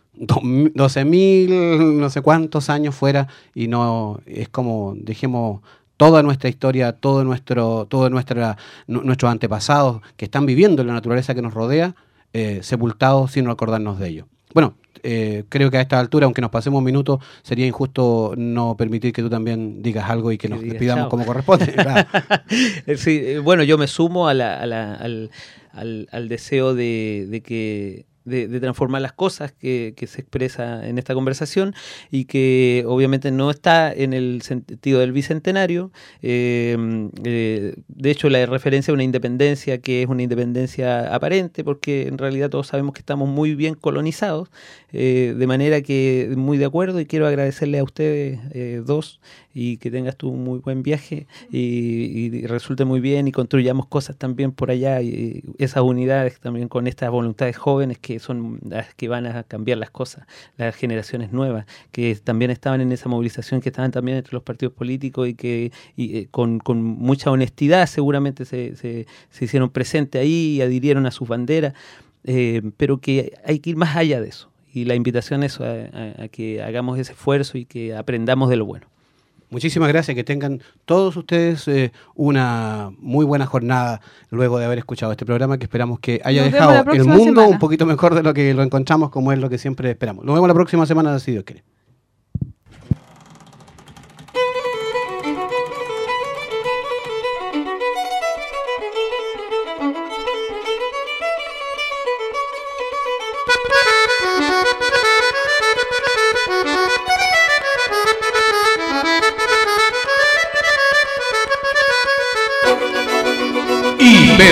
doce mil no sé cuántos años fuera, y no es como dejemos toda nuestra historia, todo nuestro, todo nuestra, nu- nuestros antepasados que están viviendo en la naturaleza que nos rodea, eh, sepultados sin acordarnos de ello. Bueno, eh, creo que a esta altura, aunque nos pasemos un minuto, sería injusto no permitir que tú también digas algo y que nos diga despidamos chao. como corresponde. Claro. Sí, eh, bueno, yo me sumo a la- a la- al, al- al deseo de, de que de, de transformar las cosas que, que se expresa en esta conversación, y que obviamente no está en el sentido del bicentenario. Eh, eh, de hecho, la referencia a una independencia que es una independencia aparente, porque en realidad todos sabemos que estamos muy bien colonizados, eh, de manera que muy de acuerdo, y quiero agradecerle a ustedes eh, dos, y que tengas tú un muy buen viaje y, y resulte muy bien, y construyamos cosas también por allá, y esas unidades también con estas voluntades jóvenes que son las que van a cambiar las cosas, las generaciones nuevas que también estaban en esa movilización, que estaban también entre los partidos políticos, y que y, eh, con, con mucha honestidad seguramente se, se, se hicieron presentes ahí y adhirieron a sus banderas, eh, pero que hay que ir más allá de eso, y la invitación es a, a, a que hagamos ese esfuerzo y que aprendamos de lo bueno. Muchísimas gracias, que tengan todos ustedes eh, una muy buena jornada luego de haber escuchado este programa, que esperamos que haya Nos vemos la dejado el próxima mundo semana. un poquito mejor de lo que lo encontramos, como es lo que siempre esperamos. Nos vemos la próxima semana, si Dios quiere.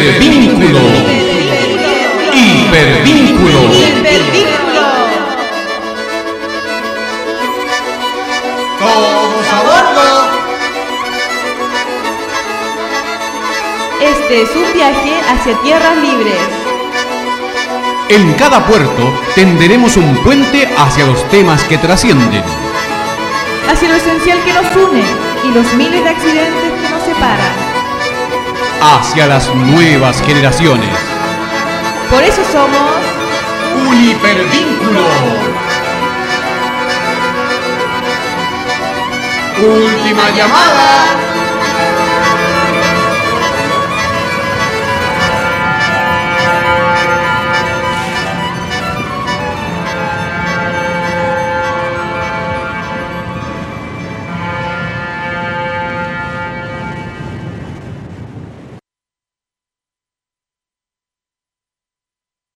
Hipervínculo. Hipervínculo. Hipervínculo. Todos a bordo. Este es un viaje hacia tierras libres. En cada puerto tenderemos un puente hacia los temas que trascienden. Hacia lo esencial que nos une y los miles de accidentes que nos separan. Hacia las nuevas generaciones. Por eso somos un hipervínculo. Última llamada.